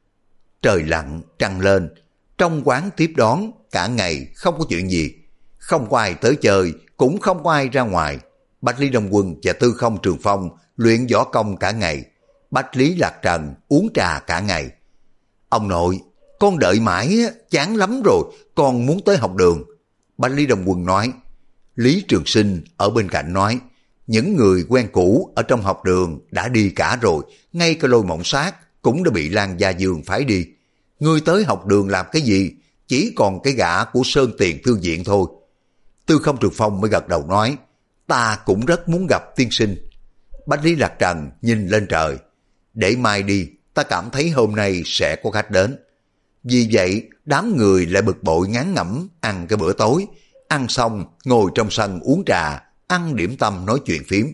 Trời lặng, trăng lên, trong quán tiếp đón, cả ngày không có chuyện gì. Không có ai tới chơi, cũng không có ai ra ngoài. Bách Lý Đông Quân và Tư Không Trường Phong luyện võ công cả ngày. Bách Lý Lạc Trần uống trà cả ngày. Ông nội, con đợi mãi chán lắm rồi, con muốn tới học đường. Bách Lý Đông Quân nói. Lý Trường Sinh ở bên cạnh nói, những người quen cũ ở trong học đường đã đi cả rồi, ngay cả Lôi Mộng Sát cũng đã bị Lan Gia Dương phái đi. Ngươi tới học đường làm cái gì? Chỉ còn cái gã của Sơn Tiền Thư Viện thôi. Tư Không Trường Phong mới gật đầu nói, ta cũng rất muốn gặp tiên sinh. Bách Lý Lạc Trần nhìn lên trời, để mai đi, ta cảm thấy hôm nay sẽ có khách đến. Vì vậy, đám người lại bực bội ngán ngẩm ăn cái bữa tối, ăn xong ngồi trong sân uống trà, ăn điểm tâm nói chuyện phím.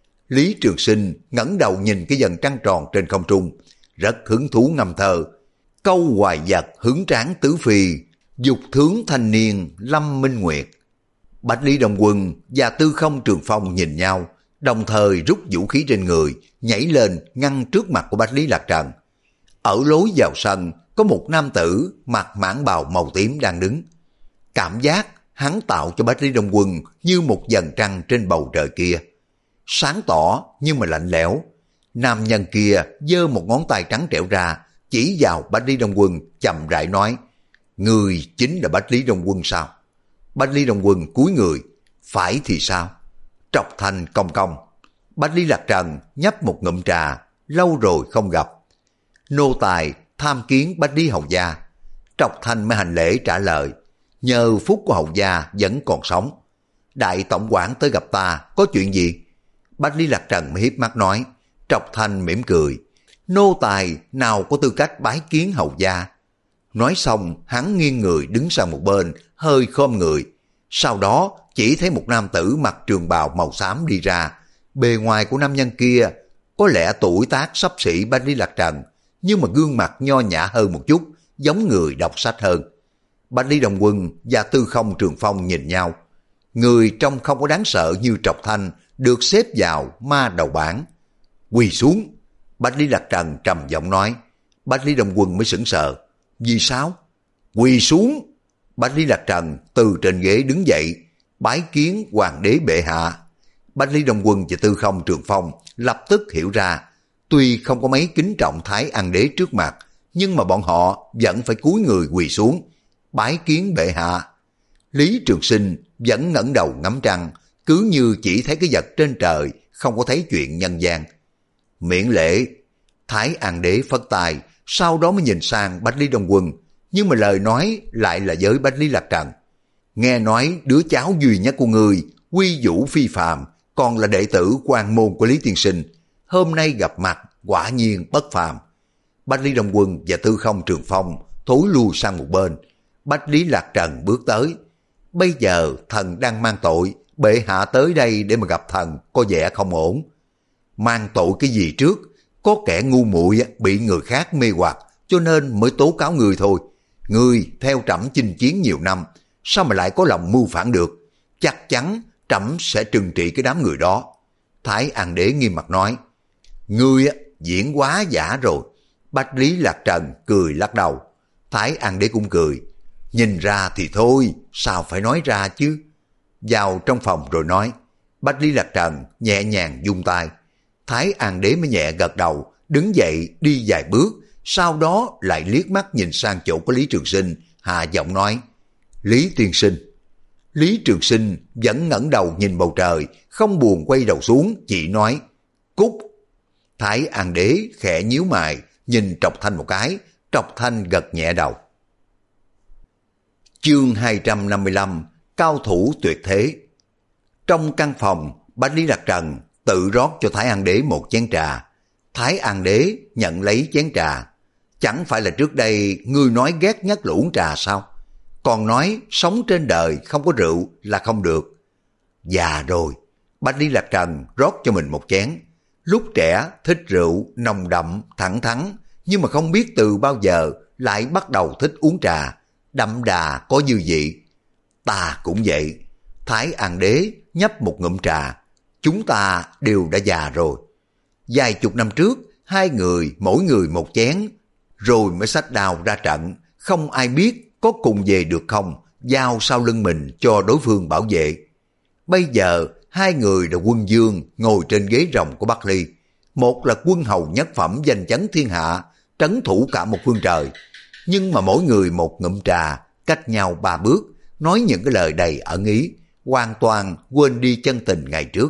Lý Trường Sinh ngẩng đầu nhìn cái dần trăng tròn trên không trung, rất hứng thú ngâm thơ. Câu hoài vật hứng tráng tứ phi, dục thướng thanh niên lâm minh nguyệt. Bách Lý Đông Quân và Tư Không Trường Phong nhìn nhau, đồng thời rút vũ khí trên người, nhảy lên ngăn trước mặt của Bách Lý Lạc Trần. Ở lối vào sân có một nam tử mặc mãng bào màu tím đang đứng. Cảm giác hắn tạo cho Bách Lý Đông Quân như một vầng trăng trên bầu trời kia, sáng tỏ nhưng mà lạnh lẽo. Nam nhân kia giơ một ngón tay trắng trẻo ra, chỉ vào Bách Lý Đông Quân chậm rãi nói, người chính là Bách Lý Đông Quân sao? Bách Lý Đông Quân cúi người, phải thì sao? Trọc Thanh cong cong. Bách Lý Lạc Trần nhấp một ngụm trà, lâu rồi không gặp. Nô tài tham kiến Bách Lý Hầu Gia. Trọc Thanh mới hành lễ trả lời, nhờ phúc của Hầu Gia vẫn còn sống. đại tổng quản tới gặp ta, có chuyện gì? Bách Lý Lạc Trần mới hiếp mắt nói. Trọc Thanh mỉm cười. Nô tài nào có tư cách bái kiến hầu gia? Nói xong, hắn nghiêng người đứng sang một bên, hơi khom người. Sau đó, chỉ thấy một nam tử mặc trường bào màu xám đi ra. Bề ngoài của nam nhân kia, có lẽ tuổi tác xấp xỉ Bách Lý Lạc Trần, nhưng mà gương mặt nho nhã hơn một chút, giống người đọc sách hơn. Bách Lý Đồng Quân và Tư Không Trường Phong nhìn nhau. Người trông không có đáng sợ như Trọc Thanh, được xếp vào ma đầu bảng. Quỳ xuống. Bách Lý Lạc Trần trầm giọng nói. Bách Lý Đồng Quân mới sững sờ. Vì sao? Quỳ xuống. Bách Lý Lạc Trần từ trên ghế đứng dậy, bái kiến hoàng đế bệ hạ. Bách Lý Đồng Quân và Tư Không Trường Phong lập tức hiểu ra, tuy không có mấy kính trọng Thái An đế trước mặt, nhưng mà bọn họ vẫn phải cúi người quỳ xuống, bái kiến bệ hạ. Lý Trường Sinh vẫn ngẩng đầu ngắm trăng, cứ như chỉ thấy cái vật trên trời, không có thấy chuyện nhân gian. Miễn lễ. Thái An đế phất tay, sau đó mới nhìn sang Bách Lý Đồng Quân, nhưng mà lời nói lại là với Bách Lý Lạc Trần. Nghe nói đứa cháu duy nhất của người, quy vũ phi phàm, còn là đệ tử quan môn của Lý Tiên Sinh, hôm nay gặp mặt quả nhiên bất phàm. Bách Lý Đồng Quân và Tư Không Trường Phong thối lui sang một bên. Bách Lý Lạc Trần bước tới. Bây giờ thần đang mang tội, bệ hạ tới đây để mà gặp thần có vẻ không ổn. Mang tội cái gì trước? Có kẻ ngu muội bị người khác mê hoặc, cho nên mới tố cáo người thôi. Người theo trẫm chinh chiến nhiều năm, sao mà lại có lòng mưu phản được? Chắc chắn trẫm sẽ trừng trị cái đám người đó. Thái An đế nghiêm mặt nói. Ngươi diễn quá giả rồi. Bách Lý Lạc Trần cười lắc đầu. Thái An đế cũng cười. Nhìn ra thì thôi, sao phải nói ra chứ? Vào trong phòng rồi nói. Bách Lý Lạc Trần nhẹ nhàng vung tay. Thái An đế mới nhẹ gật đầu, đứng dậy đi vài bước, sau đó lại liếc mắt nhìn sang chỗ của Lý Trường Sinh, hạ giọng nói. Lý tiên sinh. Lý Trường Sinh vẫn ngẩng đầu nhìn bầu trời, không buồn quay đầu xuống, chỉ nói. Cút. Thái An đế khẽ nhíu mày, nhìn Trọc Thanh một cái, Trọc Thanh gật nhẹ đầu. Chương hai trăm năm mươi lăm, cao thủ tuyệt thế. Trong căn phòng, Bách Lý Lạc Trần tự rót cho Thái An đế một chén trà. Thái An đế nhận lấy chén trà. Chẳng phải là trước đây ngươi nói ghét nhất là uống trà sao? Còn nói sống trên đời không có rượu là không được. Già rồi. Bách Lý Lạc Trần rót cho mình một chén. Lúc trẻ thích rượu nồng đậm thẳng thắn, nhưng mà không biết từ bao giờ lại bắt đầu thích uống trà, đậm đà có dư vị. Ta cũng vậy. Thái An đế nhấp một ngụm trà. Chúng ta đều đã già rồi. Vài chục năm trước, hai người mỗi người một chén, rồi mới xách đao ra trận, không ai biết có cùng về được không, giao sau lưng mình cho đối phương bảo vệ. Bây giờ, hai người là quân vương ngồi trên ghế rồng của Bắc Ly. Một là quân hầu nhất phẩm danh chấn thiên hạ, trấn thủ cả một phương trời. Nhưng mà mỗi người một ngụm trà, cách nhau ba bước, nói những cái lời đầy ẩn ý, hoàn toàn quên đi chân tình ngày trước.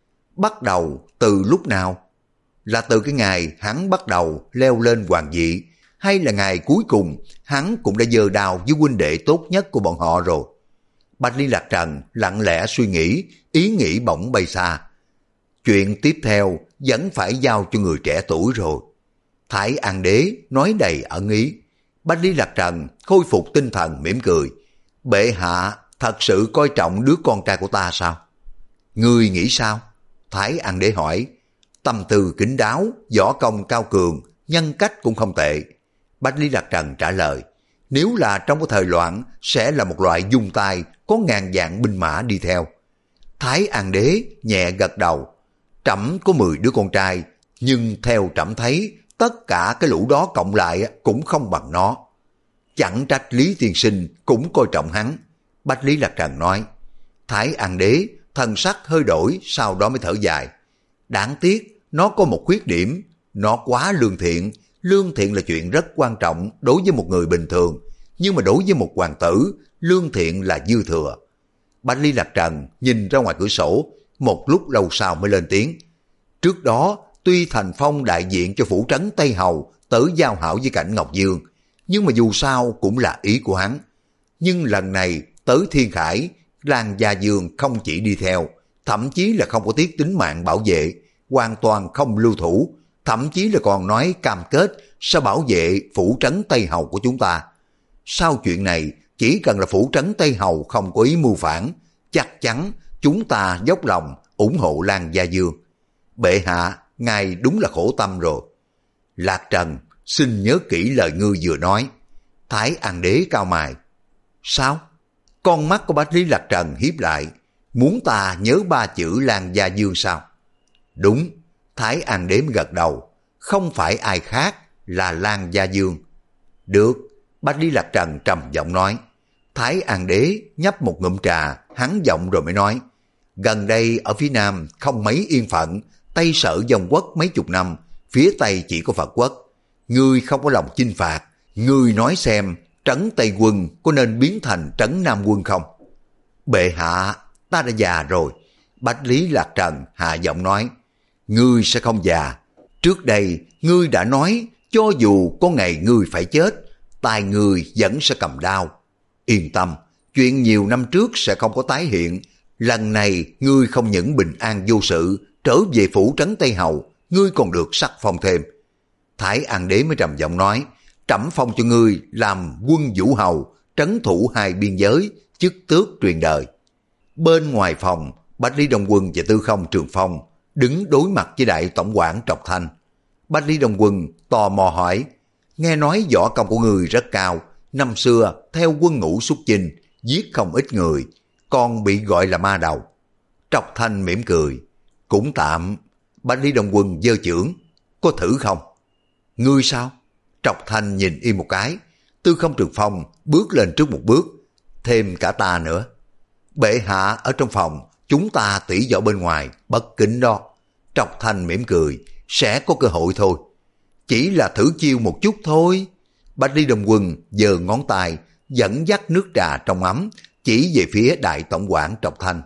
Bắt đầu từ lúc nào? Là từ cái ngày hắn bắt đầu leo lên hoàng vị, hay là ngày cuối cùng hắn cũng đã giơ đao với huynh đệ tốt nhất của bọn họ rồi? Bách Lý Lạc Trần lặng lẽ suy nghĩ, ý nghĩ bỗng bay xa. Chuyện tiếp theo vẫn phải giao cho người trẻ tuổi rồi. Thái An đế nói đầy ẩn ý. Bách Lý Lạc Trần khôi phục tinh thần mỉm cười. Bệ hạ thật sự coi trọng đứa con trai của ta sao? Ngươi nghĩ sao? Thái An đế hỏi. Tâm tư kín đáo, võ công cao cường, nhân cách cũng không tệ. Bách Lý Lạc Trần trả lời. Nếu là trong cái thời loạn, sẽ là một loại dung tay, có ngàn vạn binh mã đi theo. Thái An đế nhẹ gật đầu. Trẫm có mười đứa con trai, nhưng theo trẫm thấy, tất cả cái lũ đó cộng lại cũng không bằng nó. Chẳng trách Lý tiên sinh cũng coi trọng hắn. Bách Lý Lạc Trần nói. Thái An đế thần sắc hơi đổi, sau đó mới thở dài. Đáng tiếc, nó có một khuyết điểm, nó quá lương thiện. Lương thiện là chuyện rất quan trọng đối với một người bình thường, nhưng mà đối với một hoàng tử, lương thiện là dư thừa. Bách Lý Lạc Trần nhìn ra ngoài cửa sổ, một lúc lâu sau mới lên tiếng. Trước đó, tuy Thành Phong đại diện cho phủ trấn Tây Hầu tới giao hảo với Cảnh Ngọc Dương, nhưng mà dù sao cũng là ý của hắn. Nhưng lần này tới Thiên Khải, Lan Gia Dương không chỉ đi theo, thậm chí là không có tiếc tính mạng bảo vệ, hoàn toàn không lưu thủ, thậm chí là còn nói cam kết sẽ bảo vệ phủ trấn Tây Hầu của chúng ta. Sau chuyện này, chỉ cần là phủ trấn Tây Hầu không có ý mưu phản, chắc chắn chúng ta dốc lòng ủng hộ Lan Gia Dương. Bệ hạ, ngài đúng là khổ tâm rồi. Lạc Trần, xin nhớ kỹ lời ngươi vừa nói. Thái An Đế cao mày. Sao? Con mắt của Bách Lý Lạc Trần hiếp lại, muốn ta nhớ ba chữ Lan Gia Dương sao? Đúng, Thái An Đế gật đầu, không phải ai khác là Lan Gia Dương. Được, Bách Lý Lạc Trần trầm giọng nói. Thái An Đế nhấp một ngụm trà, hắn giọng rồi mới nói. Gần đây ở phía Nam không mấy yên phận, Tây Sở Dòng Quốc mấy chục năm, phía Tây chỉ có Phật Quốc. Ngươi không có lòng chinh phạt, ngươi nói xem trấn Tây Quân có nên biến thành trấn Nam Quân không? Bệ hạ, ta đã già rồi. Bách Lý Lạc Trần hạ giọng nói. Ngươi sẽ không già. Trước đây ngươi đã nói cho dù có ngày ngươi phải chết, tai ngươi vẫn sẽ cầm đao. Yên tâm, chuyện nhiều năm trước sẽ không có tái hiện. Lần này ngươi không những bình an vô sự, trở về phủ trấn Tây Hầu, ngươi còn được sắc phong thêm. Thái An Đế mới trầm giọng nói, trẫm phong cho ngươi làm quân vũ hầu, trấn thủ hai biên giới, chức tước truyền đời. Bên ngoài phòng, Bách Lý Đông Quân và Tư Không Trường Phong đứng đối mặt với đại tổng quản Trọc Thanh. Bách Lý Đông Quân tò mò hỏi, nghe nói võ công của ngươi rất cao, năm xưa theo quân ngũ xuất chinh, giết không ít người, còn bị gọi là ma đầu. Trọc Thanh mỉm cười, cũng tạm. Bách Lý Đông Quân giơ chưởng, có thử không? Ngươi sao? Trọc Thanh nhìn y một cái. Tư Không Trường Phong bước lên trước một bước, thêm cả ta nữa. Bệ hạ ở trong phòng, chúng ta tỉ võ bên ngoài, bất kính đó. Trọc Thanh mỉm cười, sẽ có cơ hội thôi. Chỉ là thử chiêu một chút thôi. Bách Lý Đông Quân giơ ngón tay, dẫn dắt nước trà trong ấm, chỉ về phía đại tổng quản Trọc Thanh.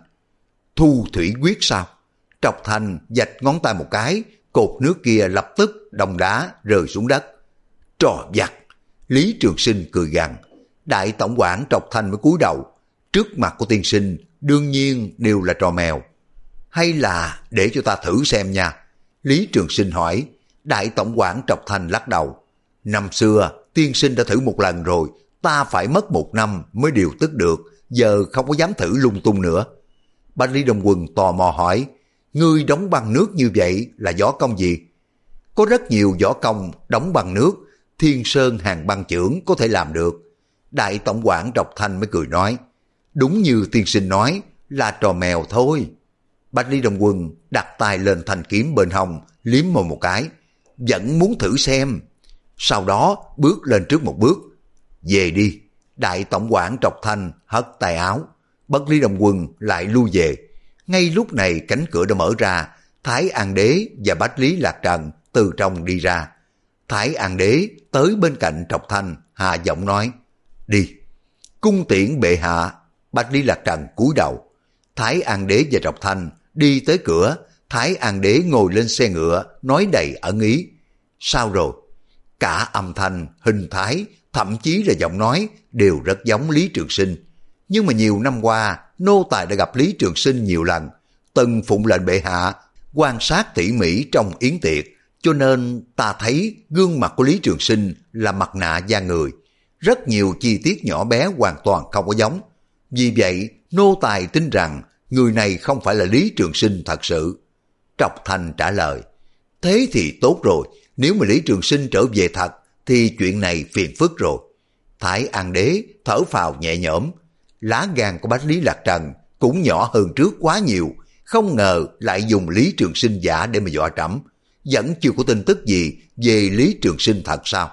Thu thủy quyết sao? Trọc Thanh vạch ngón tay một cái, cột nước kia lập tức đông đá rơi xuống đất. Trò vặt! Lý Trường Sinh cười gằn. Đại tổng quản Trọc Thanh mới cúi đầu. Trước mặt của tiên sinh đương nhiên đều là trò mèo. Hay là để cho ta thử xem nha? Lý Trường Sinh hỏi. Đại tổng quản Trọc Thanh lắc đầu. Năm xưa tiên sinh đã thử một lần rồi, ta phải mất một năm mới điều tức được, giờ không có dám thử lung tung nữa. Bách Lý Đông Quân tò mò hỏi, ngươi đóng băng nước như vậy là võ công gì? Có rất nhiều võ công đóng băng nước, Thiên Sơn Hàn Băng Chưởng có thể làm được. Đại tổng quản Trọc Thanh mới cười nói, đúng như tiên sinh nói, là trò mèo thôi. Bách Lý Đông Quân đặt tay lên thanh kiếm bên hông, liếm môi một cái, vẫn muốn thử xem. Sau đó bước lên trước một bước. Về đi. Đại tổng quản Trọc Thanh hất tay áo. Bách Lý Đông Quân lại lui về. Ngay lúc này cánh cửa đã mở ra, Thái An Đế và Bách Lý Lạc Trần từ trong đi ra. Thái An Đế tới bên cạnh Trọc Thanh, hạ giọng nói, đi. Cung tiễn bệ hạ. Bách Lý Lạc Trần cúi đầu. Thái An Đế và Trọc Thanh đi tới cửa. Thái An Đế ngồi lên xe ngựa, nói đầy ẩn ý. Sao rồi? Cả âm thanh, hình thái, thậm chí là giọng nói đều rất giống Lý Trường Sinh. Nhưng mà nhiều năm qua, nô tài đã gặp Lý Trường Sinh nhiều lần, từng phụng lệnh bệ hạ, quan sát tỉ mỉ trong yến tiệc, cho nên ta thấy gương mặt của Lý Trường Sinh là mặt nạ da người. Rất nhiều chi tiết nhỏ bé hoàn toàn không có giống. Vì vậy, nô tài tin rằng người này không phải là Lý Trường Sinh thật sự. Trọc Thanh trả lời, thế thì tốt rồi, nếu mà Lý Trường Sinh trở về thật, thì chuyện này phiền phức rồi. Thái An Đế thở phào nhẹ nhõm. Lá gan của Bách Lý Lạc Trần cũng nhỏ hơn trước quá nhiều, không ngờ lại dùng Lý Trường Sinh giả để mà dọa trẫm. Vẫn chưa có tin tức gì về Lý Trường Sinh thật sao?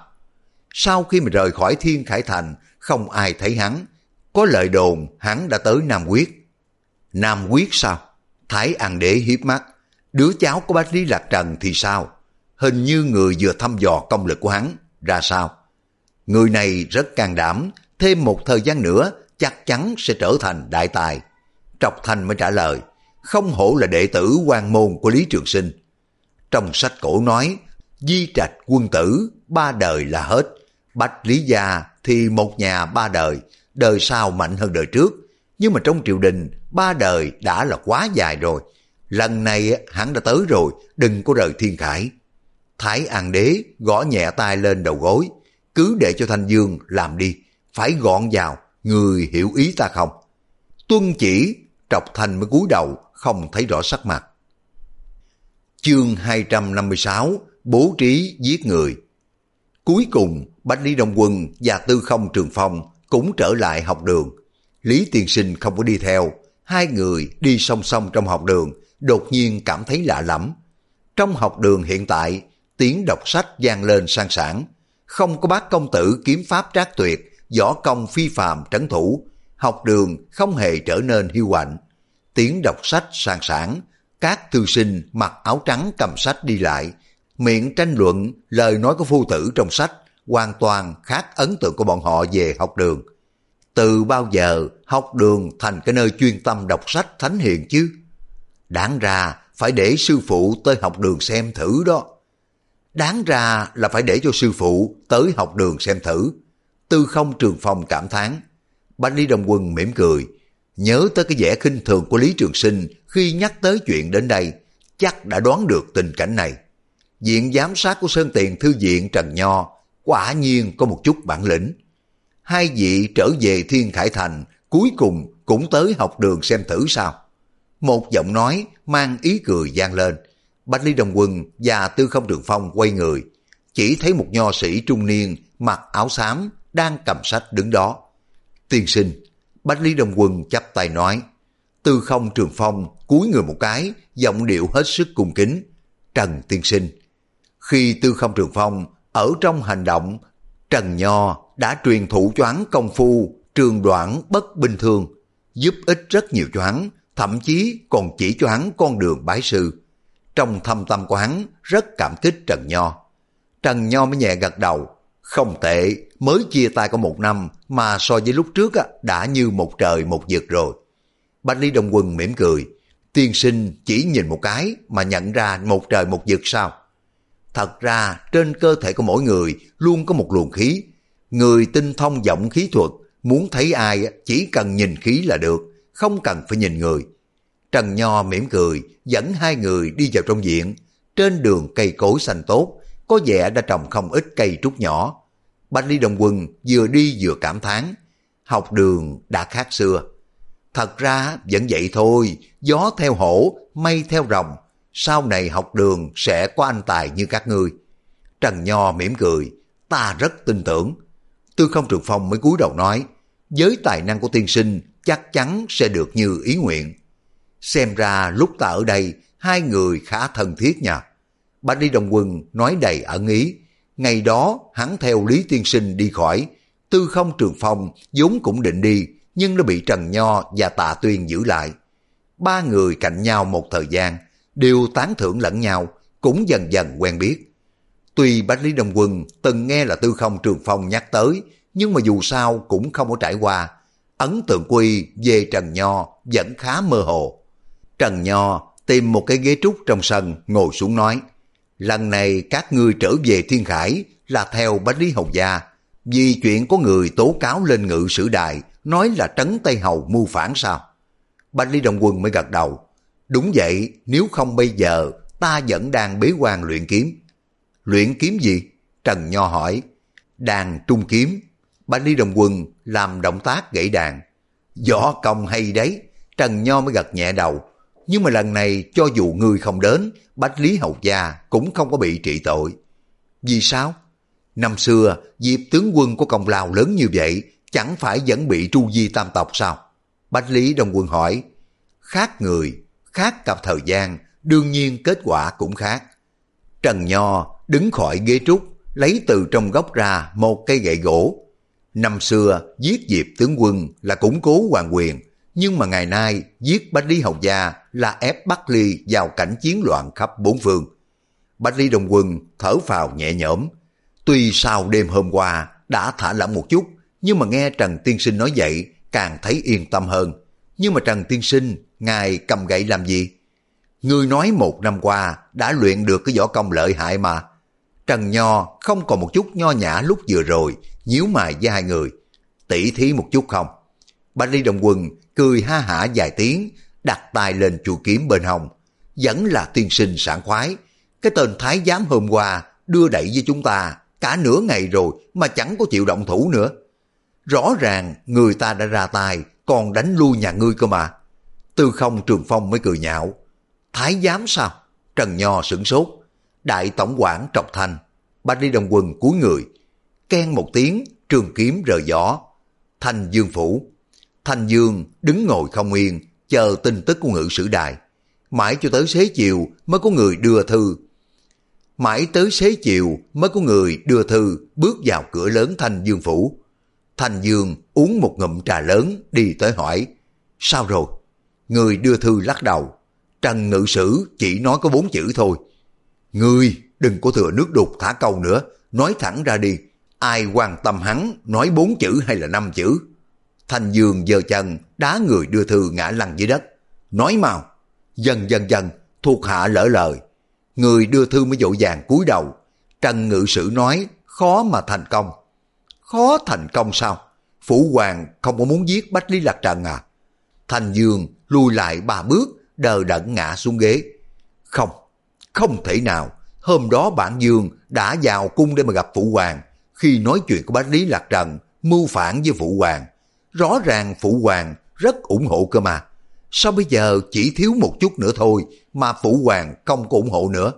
Sau khi mà rời khỏi Thiên Khải Thành, không ai thấy hắn. Có lời đồn hắn đã tới Nam Quyết. Nam Quyết sao? Thái An Đế hiếp mắt. Đứa cháu của Bách Lý Lạc Trần thì sao? Hình như người vừa thăm dò công lực của hắn. Ra sao? Người này rất can đảm, thêm một thời gian nữa chắc chắn sẽ trở thành đại tài. Trọc Thanh mới trả lời, không hổ là đệ tử quan môn của Lý Trường Sinh. Trong sách cổ nói, di trạch quân tử, ba đời là hết. Bách Lý gia thì một nhà ba đời, đời sau mạnh hơn đời trước. nhưng mà trong triều đình ba đời đã là quá dài rồi. Lần này hắn đã tới rồi, đừng có rời thiên khải. Thái An đế gõ nhẹ tay lên đầu gối, cứ để cho Thanh Dương làm đi, phải gọn vào, người hiểu ý ta không? Tuân chỉ. Trọc Thanh mới cúi đầu, không thấy rõ sắc mặt. Chương hai trăm năm mươi sáu, bố trí giết người. Cuối cùng, Bách Lý Đông Quân và Tư Không Trường Phong cũng trở lại học đường. Lý Tiên Sinh không có đi theo, hai người đi song song trong học đường, đột nhiên cảm thấy lạ lẫm. Trong học đường hiện tại, tiếng đọc sách vang lên sang sảng, không có bác công tử kiếm pháp trác tuyệt, võ công phi phàm trấn thủ, học đường không hề trở nên hiu quạnh. Tiếng đọc sách sang sảng, các thư sinh mặc áo trắng cầm sách đi lại, miệng tranh luận lời nói của phu tử trong sách, hoàn toàn khác ấn tượng của bọn họ về học đường. Từ bao giờ học đường thành cái nơi chuyên tâm đọc sách thánh hiền chứ? Đáng ra phải để sư phụ tới học đường xem thử đó. Đáng ra là phải để cho sư phụ tới học đường xem thử. Tư Không Trường Phong cảm thán. Bách Lý Đông Quân mỉm cười, nhớ tới cái vẻ khinh thường của Lý Trường Sinh khi nhắc tới chuyện đến đây, chắc đã đoán được tình cảnh này. Viện giám sát của Sơn Tiền Thư viện Trần Nho quả nhiên có một chút bản lĩnh. Hai vị trở về Thiên Khải Thành cuối cùng cũng tới học đường xem thử sao? Một giọng nói mang ý cười vang lên. Bách Lý Đông Quân và Tư Không Trường Phong quay người, chỉ thấy một nho sĩ trung niên mặc áo xám đang cầm sách đứng đó. Tiên sinh. Bách Lý Đông Quân chắp tay nói. Tư Không Trường Phong cúi người một cái, giọng điệu hết sức cung kính. Trần tiên sinh. Khi Tư Không Trường Phong ở trong hành động, Trần Nho đã truyền thụ cho hắn công phu trường đoạn bất bình thường, giúp ích rất nhiều cho hắn, thậm chí còn chỉ cho hắn con đường bái sư. Trong thâm tâm của hắn rất cảm kích Trần Nho. Trần Nho mới nhẹ gật đầu. Không tệ, mới chia tay có một năm mà so với lúc trước đã như một trời một vực rồi. Bách Lý Đông Quân mỉm cười. Tiên sinh chỉ nhìn một cái mà nhận ra một trời một vực sao? Thật ra trên cơ thể của mỗi người luôn có một luồng khí. Người tinh thông vọng khí thuật, muốn thấy ai chỉ cần nhìn khí là được, không cần phải nhìn người. Trần Nho mỉm cười, dẫn hai người đi vào trong viện. Trên đường cây cối xanh tốt, có vẻ đã trồng không ít cây trúc nhỏ. Bách Lý Đông Quân vừa đi vừa cảm thán, học đường đã khác xưa. Thật ra vẫn vậy thôi, gió theo hổ, mây theo rồng, sau này học đường sẽ có anh tài như các ngươi. Trần Nho mỉm cười, ta rất tin tưởng. Tư Không Trường Phong mới cúi đầu nói, với tài năng của tiên sinh chắc chắn sẽ được như ý nguyện. Xem ra lúc ta ở đây, hai người khá thân thiết nha. Bách Lý Đông Quân nói đầy ẩn ý. Ngày đó hắn theo Lý Tiên Sinh đi khỏi. Tư Không Trường Phong vốn cũng định đi, nhưng nó bị Trần Nho và Tạ Tuyên giữ lại. Ba người cạnh nhau một thời gian, đều tán thưởng lẫn nhau, cũng dần dần quen biết. Tuy Bách Lý Đông Quân từng nghe là Tư Không Trường Phong nhắc tới, nhưng mà dù sao cũng không có trải qua. Ấn tượng quy về Trần Nho vẫn khá mơ hồ. Trần Nho tìm một cái ghế trúc trong sân ngồi xuống nói, lần này các ngươi trở về Thiên Khải là theo Bách Lý Hầu gia, vì chuyện có người tố cáo lên Ngự Sử Đài, nói là Trấn Tây Hầu mưu phản sao? Bách Lý Đông Quân mới gật đầu. Đúng vậy, nếu không bây giờ ta vẫn đang bế quan luyện kiếm. Luyện kiếm gì? Trần Nho hỏi. Đàn trung kiếm. Bách Lý Đông Quân làm động tác gãy đàn. Võ công hay đấy. Trần Nho mới gật nhẹ đầu. Nhưng mà lần này cho dù ngươi không đến, Bách Lý Hầu gia cũng không có bị trị tội. Vì sao? Năm xưa, Diệp tướng quân có công lao lớn như vậy, chẳng phải vẫn bị tru di tam tộc sao? Bách Lý Đông Quân hỏi. Khác người, khác cặp thời gian, đương nhiên kết quả cũng khác. Trần Nho đứng khỏi ghế trúc, lấy từ trong góc ra một cây gậy gỗ. Năm xưa, giết Diệp tướng quân là củng cố hoàng quyền, nhưng mà ngày nay giết Bách Lý Hầu gia là ép Bắc Ly vào cảnh chiến loạn khắp bốn phương. Bách Lý Đông Quân thở phào nhẹ nhõm. Tuy sau đêm hôm qua đã thả lỏng một chút, nhưng mà nghe Trần Tiên Sinh nói vậy càng thấy yên tâm hơn. Nhưng mà Trần Tiên Sinh, ngài cầm gậy làm gì? Ngươi nói một năm qua đã luyện được cái võ công lợi hại mà. Trần Nho không còn một chút nho nhã lúc vừa rồi, nhíu mày với hai người. Tỉ thí một chút không? Bách Lý Đông Quân cười ha hả vài tiếng, đặt tay lên chuôi kiếm bên hông. Vẫn là tiên sinh sảng khoái. Cái tên thái giám hôm qua đưa đẩy với chúng ta cả nửa ngày rồi mà chẳng có chịu động thủ nữa. Rõ ràng người ta đã ra tay, còn đánh lui nhà ngươi cơ mà. Tư Không Trường Phong mới cười nhạo. Thái giám sao? Trần Nho sửng sốt. Đại tổng quản Trọc Thanh. Bạch Lý Đông Quân cúi người. Keng một tiếng, trường kiếm rời giỏ. Thanh Dương phủ. Thanh Dương đứng ngồi không yên, chờ tin tức của Ngự Sử Đài. Mãi cho tới xế chiều mới có người đưa thư. Mãi tới xế chiều mới có người đưa thư bước vào cửa lớn Thanh Dương phủ. Thanh Dương uống một ngụm trà lớn đi tới hỏi. Sao rồi? Người đưa thư lắc đầu. Trần Ngự Sử chỉ nói có bốn chữ thôi. Ngươi đừng có thừa nước đục thả câu nữa, nói thẳng ra đi. Ai quan tâm hắn nói bốn chữ hay là năm chữ? Thanh Dương giơ chân đá người đưa thư ngã lăn dưới đất. Nói mau. Dần dần dần thuộc hạ lỡ lời. Người đưa thư mới vội vàng cúi đầu. Trần Ngự Sử nói khó mà thành công. Khó thành công sao? Phủ hoàng không có muốn giết Bách Lý Lạc Trần à? Thanh Dương lùi lại ba bước, đờ đẫn ngã xuống ghế. Không, không thể nào. Hôm đó bản Dương đã vào cung để mà gặp phụ hoàng. Khi nói chuyện của Bách Lý Lạc Trần mưu phản với phụ hoàng, rõ ràng phụ hoàng rất ủng hộ cơ mà. Sao bây giờ chỉ thiếu một chút nữa thôi mà phụ hoàng không có ủng hộ nữa?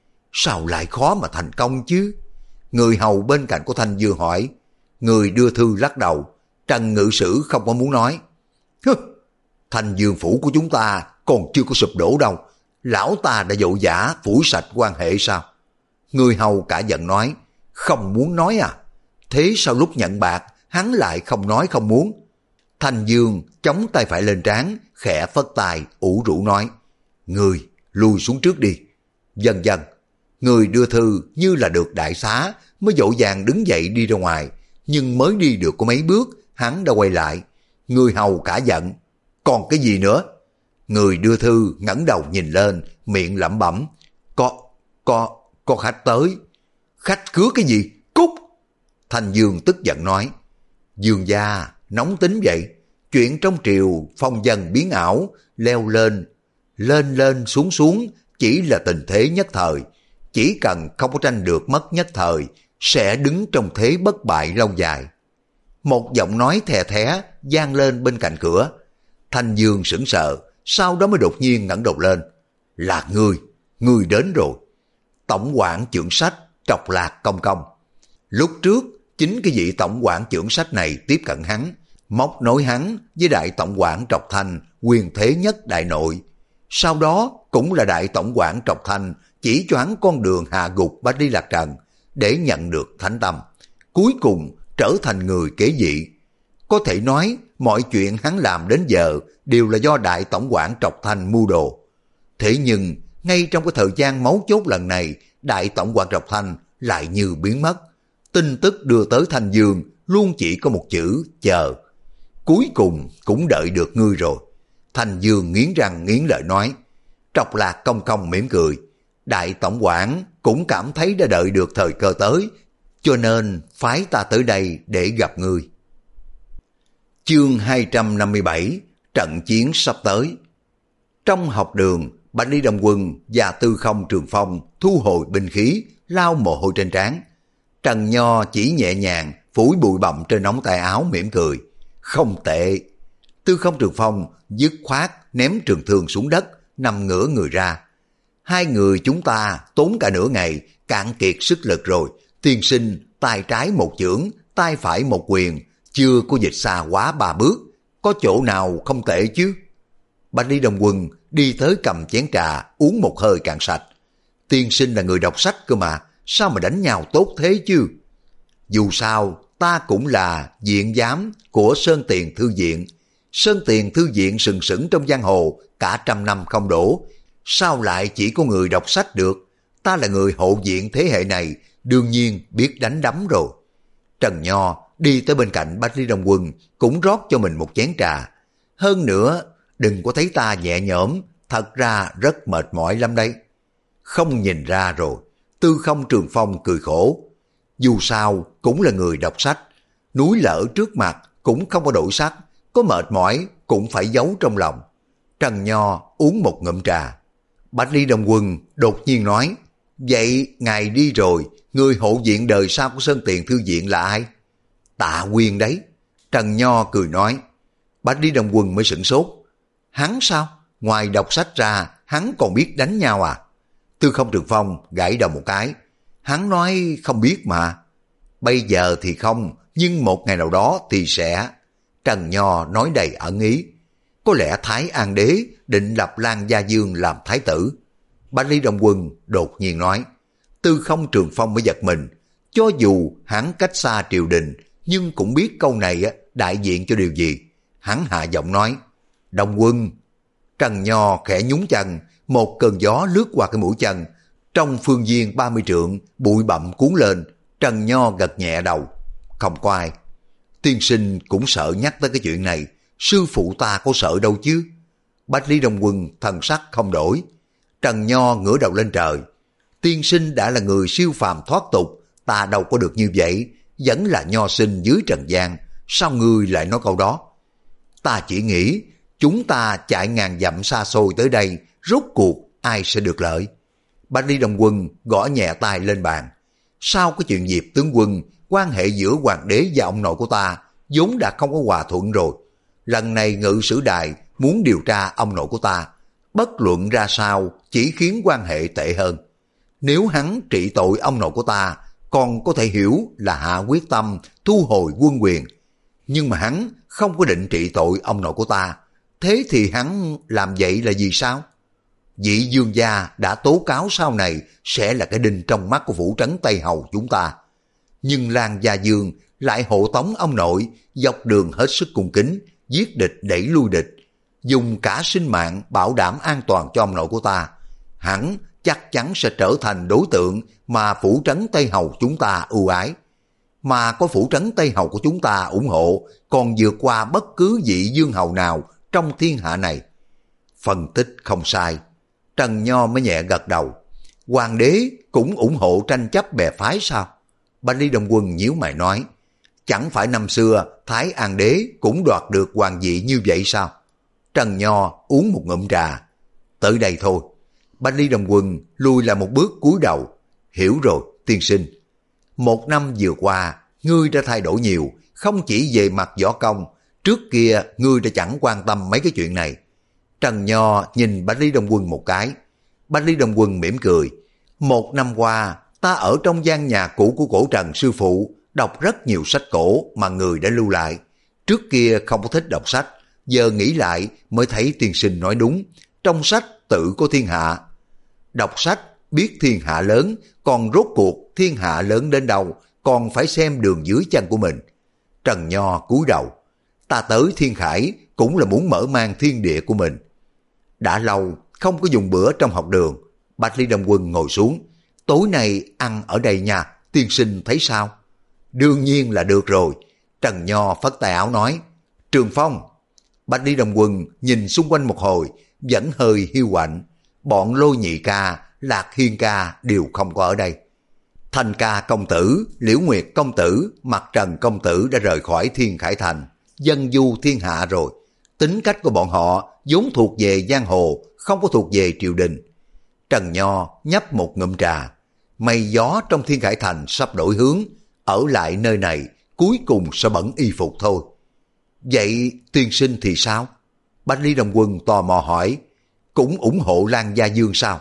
Sao lại khó mà thành công chứ? Người hầu bên cạnh của Thanh Dương hỏi. Người đưa thư lắc đầu. Trần Ngự Sử không có muốn nói. Hứ, Thanh Dương phủ của chúng ta còn chưa có sụp đổ đâu. Lão ta đã vội vã phủi sạch quan hệ sao? Người hầu cả giận nói. Không muốn nói à? Thế sao lúc nhận bạc hắn lại không nói không muốn? Thanh Dương chống tay phải lên trán, khẽ phất tay ủ rũ nói. Người lùi xuống trước đi. Dần dần người đưa thư như là được đại xá, mới vội vàng đứng dậy đi ra ngoài. Nhưng mới đi được có mấy bước, hắn đã quay lại. Người hầu cả giận. Còn cái gì nữa? Người đưa thư ngẩng đầu nhìn lên, miệng lẩm bẩm. Có, có, có khách tới. Khách cứa cái gì? Cút! Thanh Dương tức giận nói. Dương gia nóng tính vậy. Chuyện trong triều phong dân biến ảo, leo lên, lên lên xuống xuống, chỉ là tình thế nhất thời. Chỉ cần không có tranh được mất nhất thời, sẽ đứng trong thế bất bại lâu dài. Một giọng nói thè thé vang lên bên cạnh cửa. Thanh Dương sững sờ, sau đó mới đột nhiên ngẩng đầu lên. Là ngươi, ngươi đến rồi. Tổng quản trưởng sách Trọc Lạc Công Công. Lúc trước chính cái vị tổng quản trưởng sách này tiếp cận hắn, móc nối hắn với đại tổng quản Trọc Thanh, quyền thế nhất đại nội. Sau đó cũng là đại tổng quản Trọc Thanh chỉ cho hắn con đường hạ gục Bách Lý Lạc Trần để nhận được thánh tâm, cuối cùng trở thành người kế vị. Có thể nói mọi chuyện hắn làm đến giờ đều là do đại tổng quản Trọc Thanh mưu đồ. Thế nhưng ngay trong cái thời gian mấu chốt lần này, đại tổng quản Trọc Thanh lại như biến mất. Tin tức đưa tới Thanh Dương luôn chỉ có một chữ chờ. Cuối cùng cũng đợi được ngươi rồi. Thanh Dương nghiến răng nghiến lợi nói. Trọc Lạc Công Công mỉm cười. Đại tổng quản cũng cảm thấy đã đợi được thời cơ tới, cho nên phái ta tới đây để gặp ngươi. Chương hai trăm năm mươi bảy. Trận chiến sắp tới. Trong học đường, Bạch Lý Đông Quân và Tư Không Trường Phong thu hồi binh khí, lau mồ hôi trên trán. Trần Nho chỉ nhẹ nhàng phủi bụi bặm trên ống tay áo mỉm cười. Không tệ. Tư Không Trường Phong dứt khoát ném trường thương xuống đất, nằm ngửa người ra. Hai người chúng ta tốn cả nửa ngày, cạn kiệt sức lực rồi. Tiên sinh tay trái một chưởng, tay phải một quyền, chưa có dịch xa quá ba bước. Có chỗ nào không tệ chứ? Bạch Lý Đông Quân đi tới cầm chén trà, uống một hơi cạn sạch. Tiên sinh là người đọc sách cơ mà, sao mà đánh nhau tốt thế chứ? Dù sao, ta cũng là viện giám của Sơn Tiền Thư Viện. Sơn Tiền Thư Viện sừng sững trong giang hồ cả trăm năm không đổ. Sao lại chỉ có người đọc sách được? Ta là người hộ viện thế hệ này, đương nhiên biết đánh đấm rồi. Trần Nho đi tới bên cạnh Bạch Lý Đông Quân, cũng rót cho mình một chén trà. Hơn nữa, đừng có thấy ta nhẹ nhõm, thật ra rất mệt mỏi lắm đấy. Không nhìn ra rồi. Tư Không Trường Phong cười khổ. Dù sao cũng là người đọc sách, núi lở trước mặt cũng không có đổi sắc, có mệt mỏi cũng phải giấu trong lòng. Trần Nho uống một ngụm trà. Bạch Ly Đồng Quân đột nhiên nói, vậy ngài đi rồi, người hộ viện đời sau của Sơn Tiền Thư Viện là ai? Tạ Quyên đấy. Trần Nho cười nói. Bạch Ly Đồng Quân mới sửng sốt. Hắn sao? Ngoài đọc sách ra, hắn còn biết đánh nhau à? Tư Không Trường Phong gãi đầu một cái. Hắn nói không biết mà. Bây giờ thì không, nhưng một ngày nào đó thì sẽ. Trần Nho nói đầy ẩn ý. Có lẽ Thái An Đế định lập Lan Gia Dương làm thái tử. Bạch Ly Đồng Quân đột nhiên nói. Tư Không Trường Phong mới giật mình. Cho dù hắn cách xa triều đình, nhưng cũng biết câu này đại diện cho điều gì. Hắn hạ giọng nói. Đồng Quân. Trần Nho khẽ nhún chân, một cơn gió lướt qua cái mũi chân. Trong phương viên ba mươi trượng, bụi bặm cuốn lên. Trần Nho gật nhẹ đầu. Không có ai. Tiên sinh cũng sợ nhắc tới cái chuyện này. Sư phụ ta có sợ đâu chứ. Bạch Ly Đồng Quân thần sắc không đổi. Trần Nho ngửa đầu lên trời. Tiên sinh đã là người siêu phàm thoát tục, ta đâu có được như vậy. Vẫn là nho sinh dưới trần gian. Sao ngươi lại nói câu đó? Ta chỉ nghĩ chúng ta chạy ngàn dặm xa xôi tới đây, rốt cuộc ai sẽ được lợi? Bạch Ly Đồng Quân gõ nhẹ tay lên bàn. Sau cái chuyện Diệp tướng quân, quan hệ giữa hoàng đế và ông nội của ta vốn đã không có hòa thuận rồi. Lần này ngự sử đài muốn điều tra ông nội của ta, bất luận ra sao chỉ khiến quan hệ tệ hơn. Nếu hắn trị tội ông nội của ta, còn có thể hiểu là hạ quyết tâm thu hồi quân quyền. Nhưng mà hắn không có định trị tội ông nội của ta. Thế thì hắn làm vậy là gì sao? Vị Dương gia đã tố cáo sau này sẽ là cái đinh trong mắt của phủ trấn Tây Hầu chúng ta. Nhưng Lan Gia Dương lại hộ tống ông nội dọc đường hết sức cung kính, giết địch đẩy lui địch, dùng cả sinh mạng bảo đảm an toàn cho ông nội của ta. Hắn chắc chắn sẽ trở thành đối tượng mà phủ trấn Tây Hầu chúng ta ưu ái. Mà có phủ trấn Tây Hầu của chúng ta ủng hộ còn vượt qua bất cứ vị dương hầu nào trong thiên hạ này. Phân tích không sai. Trần Nho mới nhẹ gật đầu. Hoàng đế cũng ủng hộ tranh chấp bè phái sao? Bạch Ly Đồng Quân nhíu mày nói. Chẳng phải năm xưa Thái An Đế cũng đoạt được hoàng vị như vậy sao? Trần Nho uống một ngụm trà. Tới đây thôi. Bạch Ly Đồng Quân lùi lại một bước cúi đầu. Hiểu rồi, tiên sinh. Một năm vừa qua, ngươi đã thay đổi nhiều, không chỉ về mặt võ công. Trước kia ngươi đã chẳng quan tâm mấy cái chuyện này. Trần Nho nhìn Bạch Ly Đồng Quân một cái. Bạch Ly Đồng Quân mỉm cười. Một năm qua, ta ở trong gian nhà cũ của cổ Trần sư phụ, đọc rất nhiều sách cổ mà người đã lưu lại. Trước kia không có thích đọc sách, giờ nghĩ lại mới thấy tiên sinh nói đúng. Trong sách tự có thiên hạ. Đọc sách biết thiên hạ lớn, còn rốt cuộc thiên hạ lớn đến đâu còn phải xem đường dưới chân của mình. Trần Nho cúi đầu. Ta tới Thiên Khải cũng là muốn mở mang thiên địa của mình. Đã lâu không có dùng bữa trong học đường. Bạch Ly Đồng Quân ngồi xuống. Tối nay ăn ở đây nha, tiên sinh thấy sao? Đương nhiên là được rồi. Trần Nho phất tay áo nói. Trường Phong. Bạch Ly Đồng Quân nhìn xung quanh một hồi, vẫn hơi hiu quạnh. Bọn Lôi Nhị ca, Lạc Hiên ca đều không có ở đây. Thành ca công tử, Liễu Nguyệt công tử, Mặt Trần công tử đã rời khỏi Thiên Khải Thành, dân du thiên hạ rồi. Tính cách của bọn họ vốn thuộc về giang hồ, không có thuộc về triều đình. Trần Nho nhấp một ngụm trà. Mây gió trong Thiên Khải Thành sắp đổi hướng, ở lại nơi này cuối cùng sẽ bẩn y phục thôi. Vậy tiên sinh thì sao? Bạch Ly Đồng Quân tò mò hỏi. Cũng ủng hộ Lan Gia Dương sao?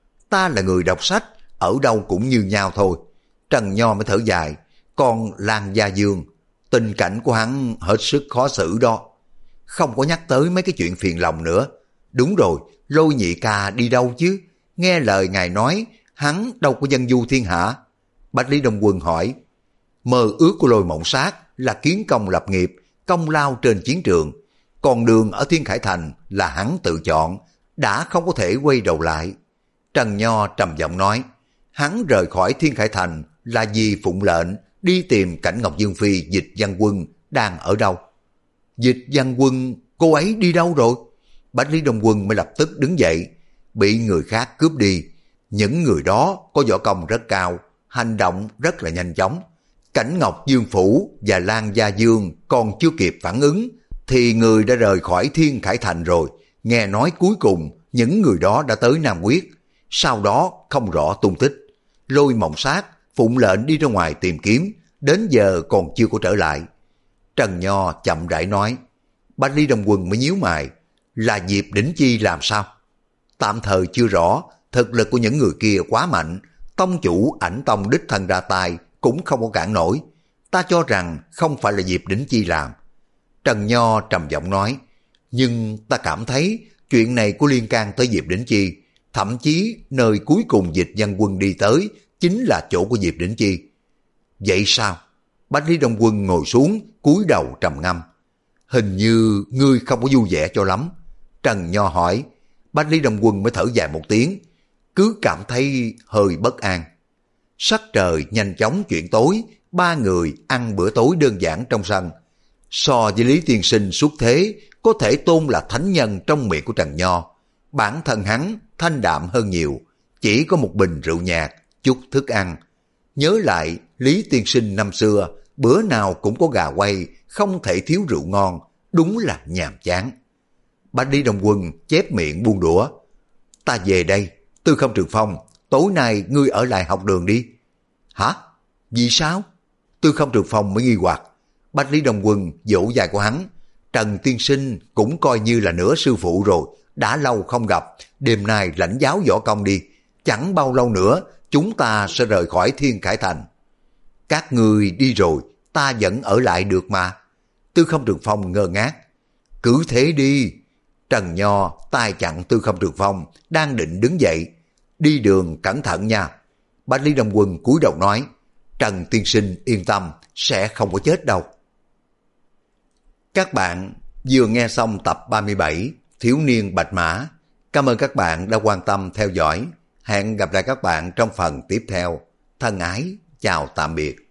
Ta là người đọc sách, ở đâu cũng như nhau thôi. Trần Nho mới thở dài. Còn Lan Gia Dương, tình cảnh của hắn hết sức khó xử đó. Không có nhắc tới mấy cái chuyện phiền lòng nữa. Đúng rồi, Lôi Nhị ca đi đâu chứ? Nghe lời ngài nói, hắn đâu có dân du thiên hạ. Bạch Ly Đồng Quân hỏi. Mơ ước của Lôi Mộng Sát là kiến công lập nghiệp, công lao trên chiến trường. Còn đường ở Thiên Khải Thành là hắn tự chọn, đã không có thể quay đầu lại. Trần Nho trầm giọng nói. Hắn rời khỏi Thiên Khải Thành là vì phụng lệnh đi tìm Cảnh Ngọc Dương Phi Dịch Văn Quân đang ở đâu. Dịch Văn Quân, cô ấy đi đâu rồi? Bạch Ly Đồng Quân mới lập tức đứng dậy. Bị người khác cướp đi. Những người đó có võ công rất cao, hành động rất là nhanh chóng. Cảnh Ngọc Dương Phủ và Lan Gia Dương còn chưa kịp phản ứng thì người đã rời khỏi Thiên Khải Thành rồi. Nghe nói cuối cùng những người đó đã tới Nam Quyết, sau đó không rõ tung tích. Lôi Mộng Sát phụng lệnh đi ra ngoài tìm kiếm, đến giờ còn chưa có trở lại. Trần Nho chậm rãi nói. Bạch Ly Đồng Quân mới nhíu mày, là Diệp Đỉnh Chi làm sao? Tạm thời chưa rõ, thực lực của những người kia quá mạnh, tông chủ Ảnh Tông đích thân ra tay cũng không có cản nổi. Ta cho rằng không phải là Diệp Đỉnh Chi làm. Trần Nho trầm giọng nói, nhưng ta cảm thấy chuyện này có liên can tới Diệp Đỉnh Chi, thậm chí nơi cuối cùng Dịch Văn Quân đi tới chính là chỗ của Diệp Đỉnh Chi. Vậy sao? Bạch Lý Đông Quân ngồi xuống, cúi đầu trầm ngâm. Hình như ngươi không có vui vẻ cho lắm. Trần Nho hỏi. Bạch Lý Đông Quân mới thở dài một tiếng, cứ cảm thấy hơi bất an. Sắc trời nhanh chóng chuyển tối, ba người ăn bữa tối đơn giản trong sân. So với Lý Tiên Sinh xuất thế, có thể tôn là thánh nhân trong miệng của Trần Nho. Bản thân hắn thanh đạm hơn nhiều, chỉ có một bình rượu nhạt, chút thức ăn. Nhớ lại Lý Tiên Sinh năm xưa, bữa nào cũng có gà quay, không thể thiếu rượu ngon, đúng là nhàm chán. Bạch Lý Đông Quân chép miệng buông đũa. Ta về đây, Tư Không Trường Phong, tối nay ngươi ở lại học đường đi. Hả? Vì sao? Tư Không Trường Phong mới nghi hoặc. Bạch Lý Đông Quân vỗ vai của hắn. Trần Tiên Sinh cũng coi như là nửa sư phụ rồi, đã lâu không gặp, đêm nay lãnh giáo võ công đi, chẳng bao lâu nữa chúng ta sẽ rời khỏi Thiên Khải Thành. Các người đi rồi, ta vẫn ở lại được mà. Tư Không Trường Phong ngơ ngác. Cứ thế đi. Trần Nho tay chặn Tư Không Trường Phong, đang định đứng dậy. Đi đường cẩn thận nha. Bạch Lý Đông Quân cúi đầu nói, Trần Tiên Sinh yên tâm, sẽ không có chết đâu. Các bạn vừa nghe xong tập ba mươi bảy Thiếu Niên Bạch Mã. Cảm ơn các bạn đã quan tâm theo dõi. Hẹn gặp lại các bạn trong phần tiếp theo. Thân ái, chào tạm biệt.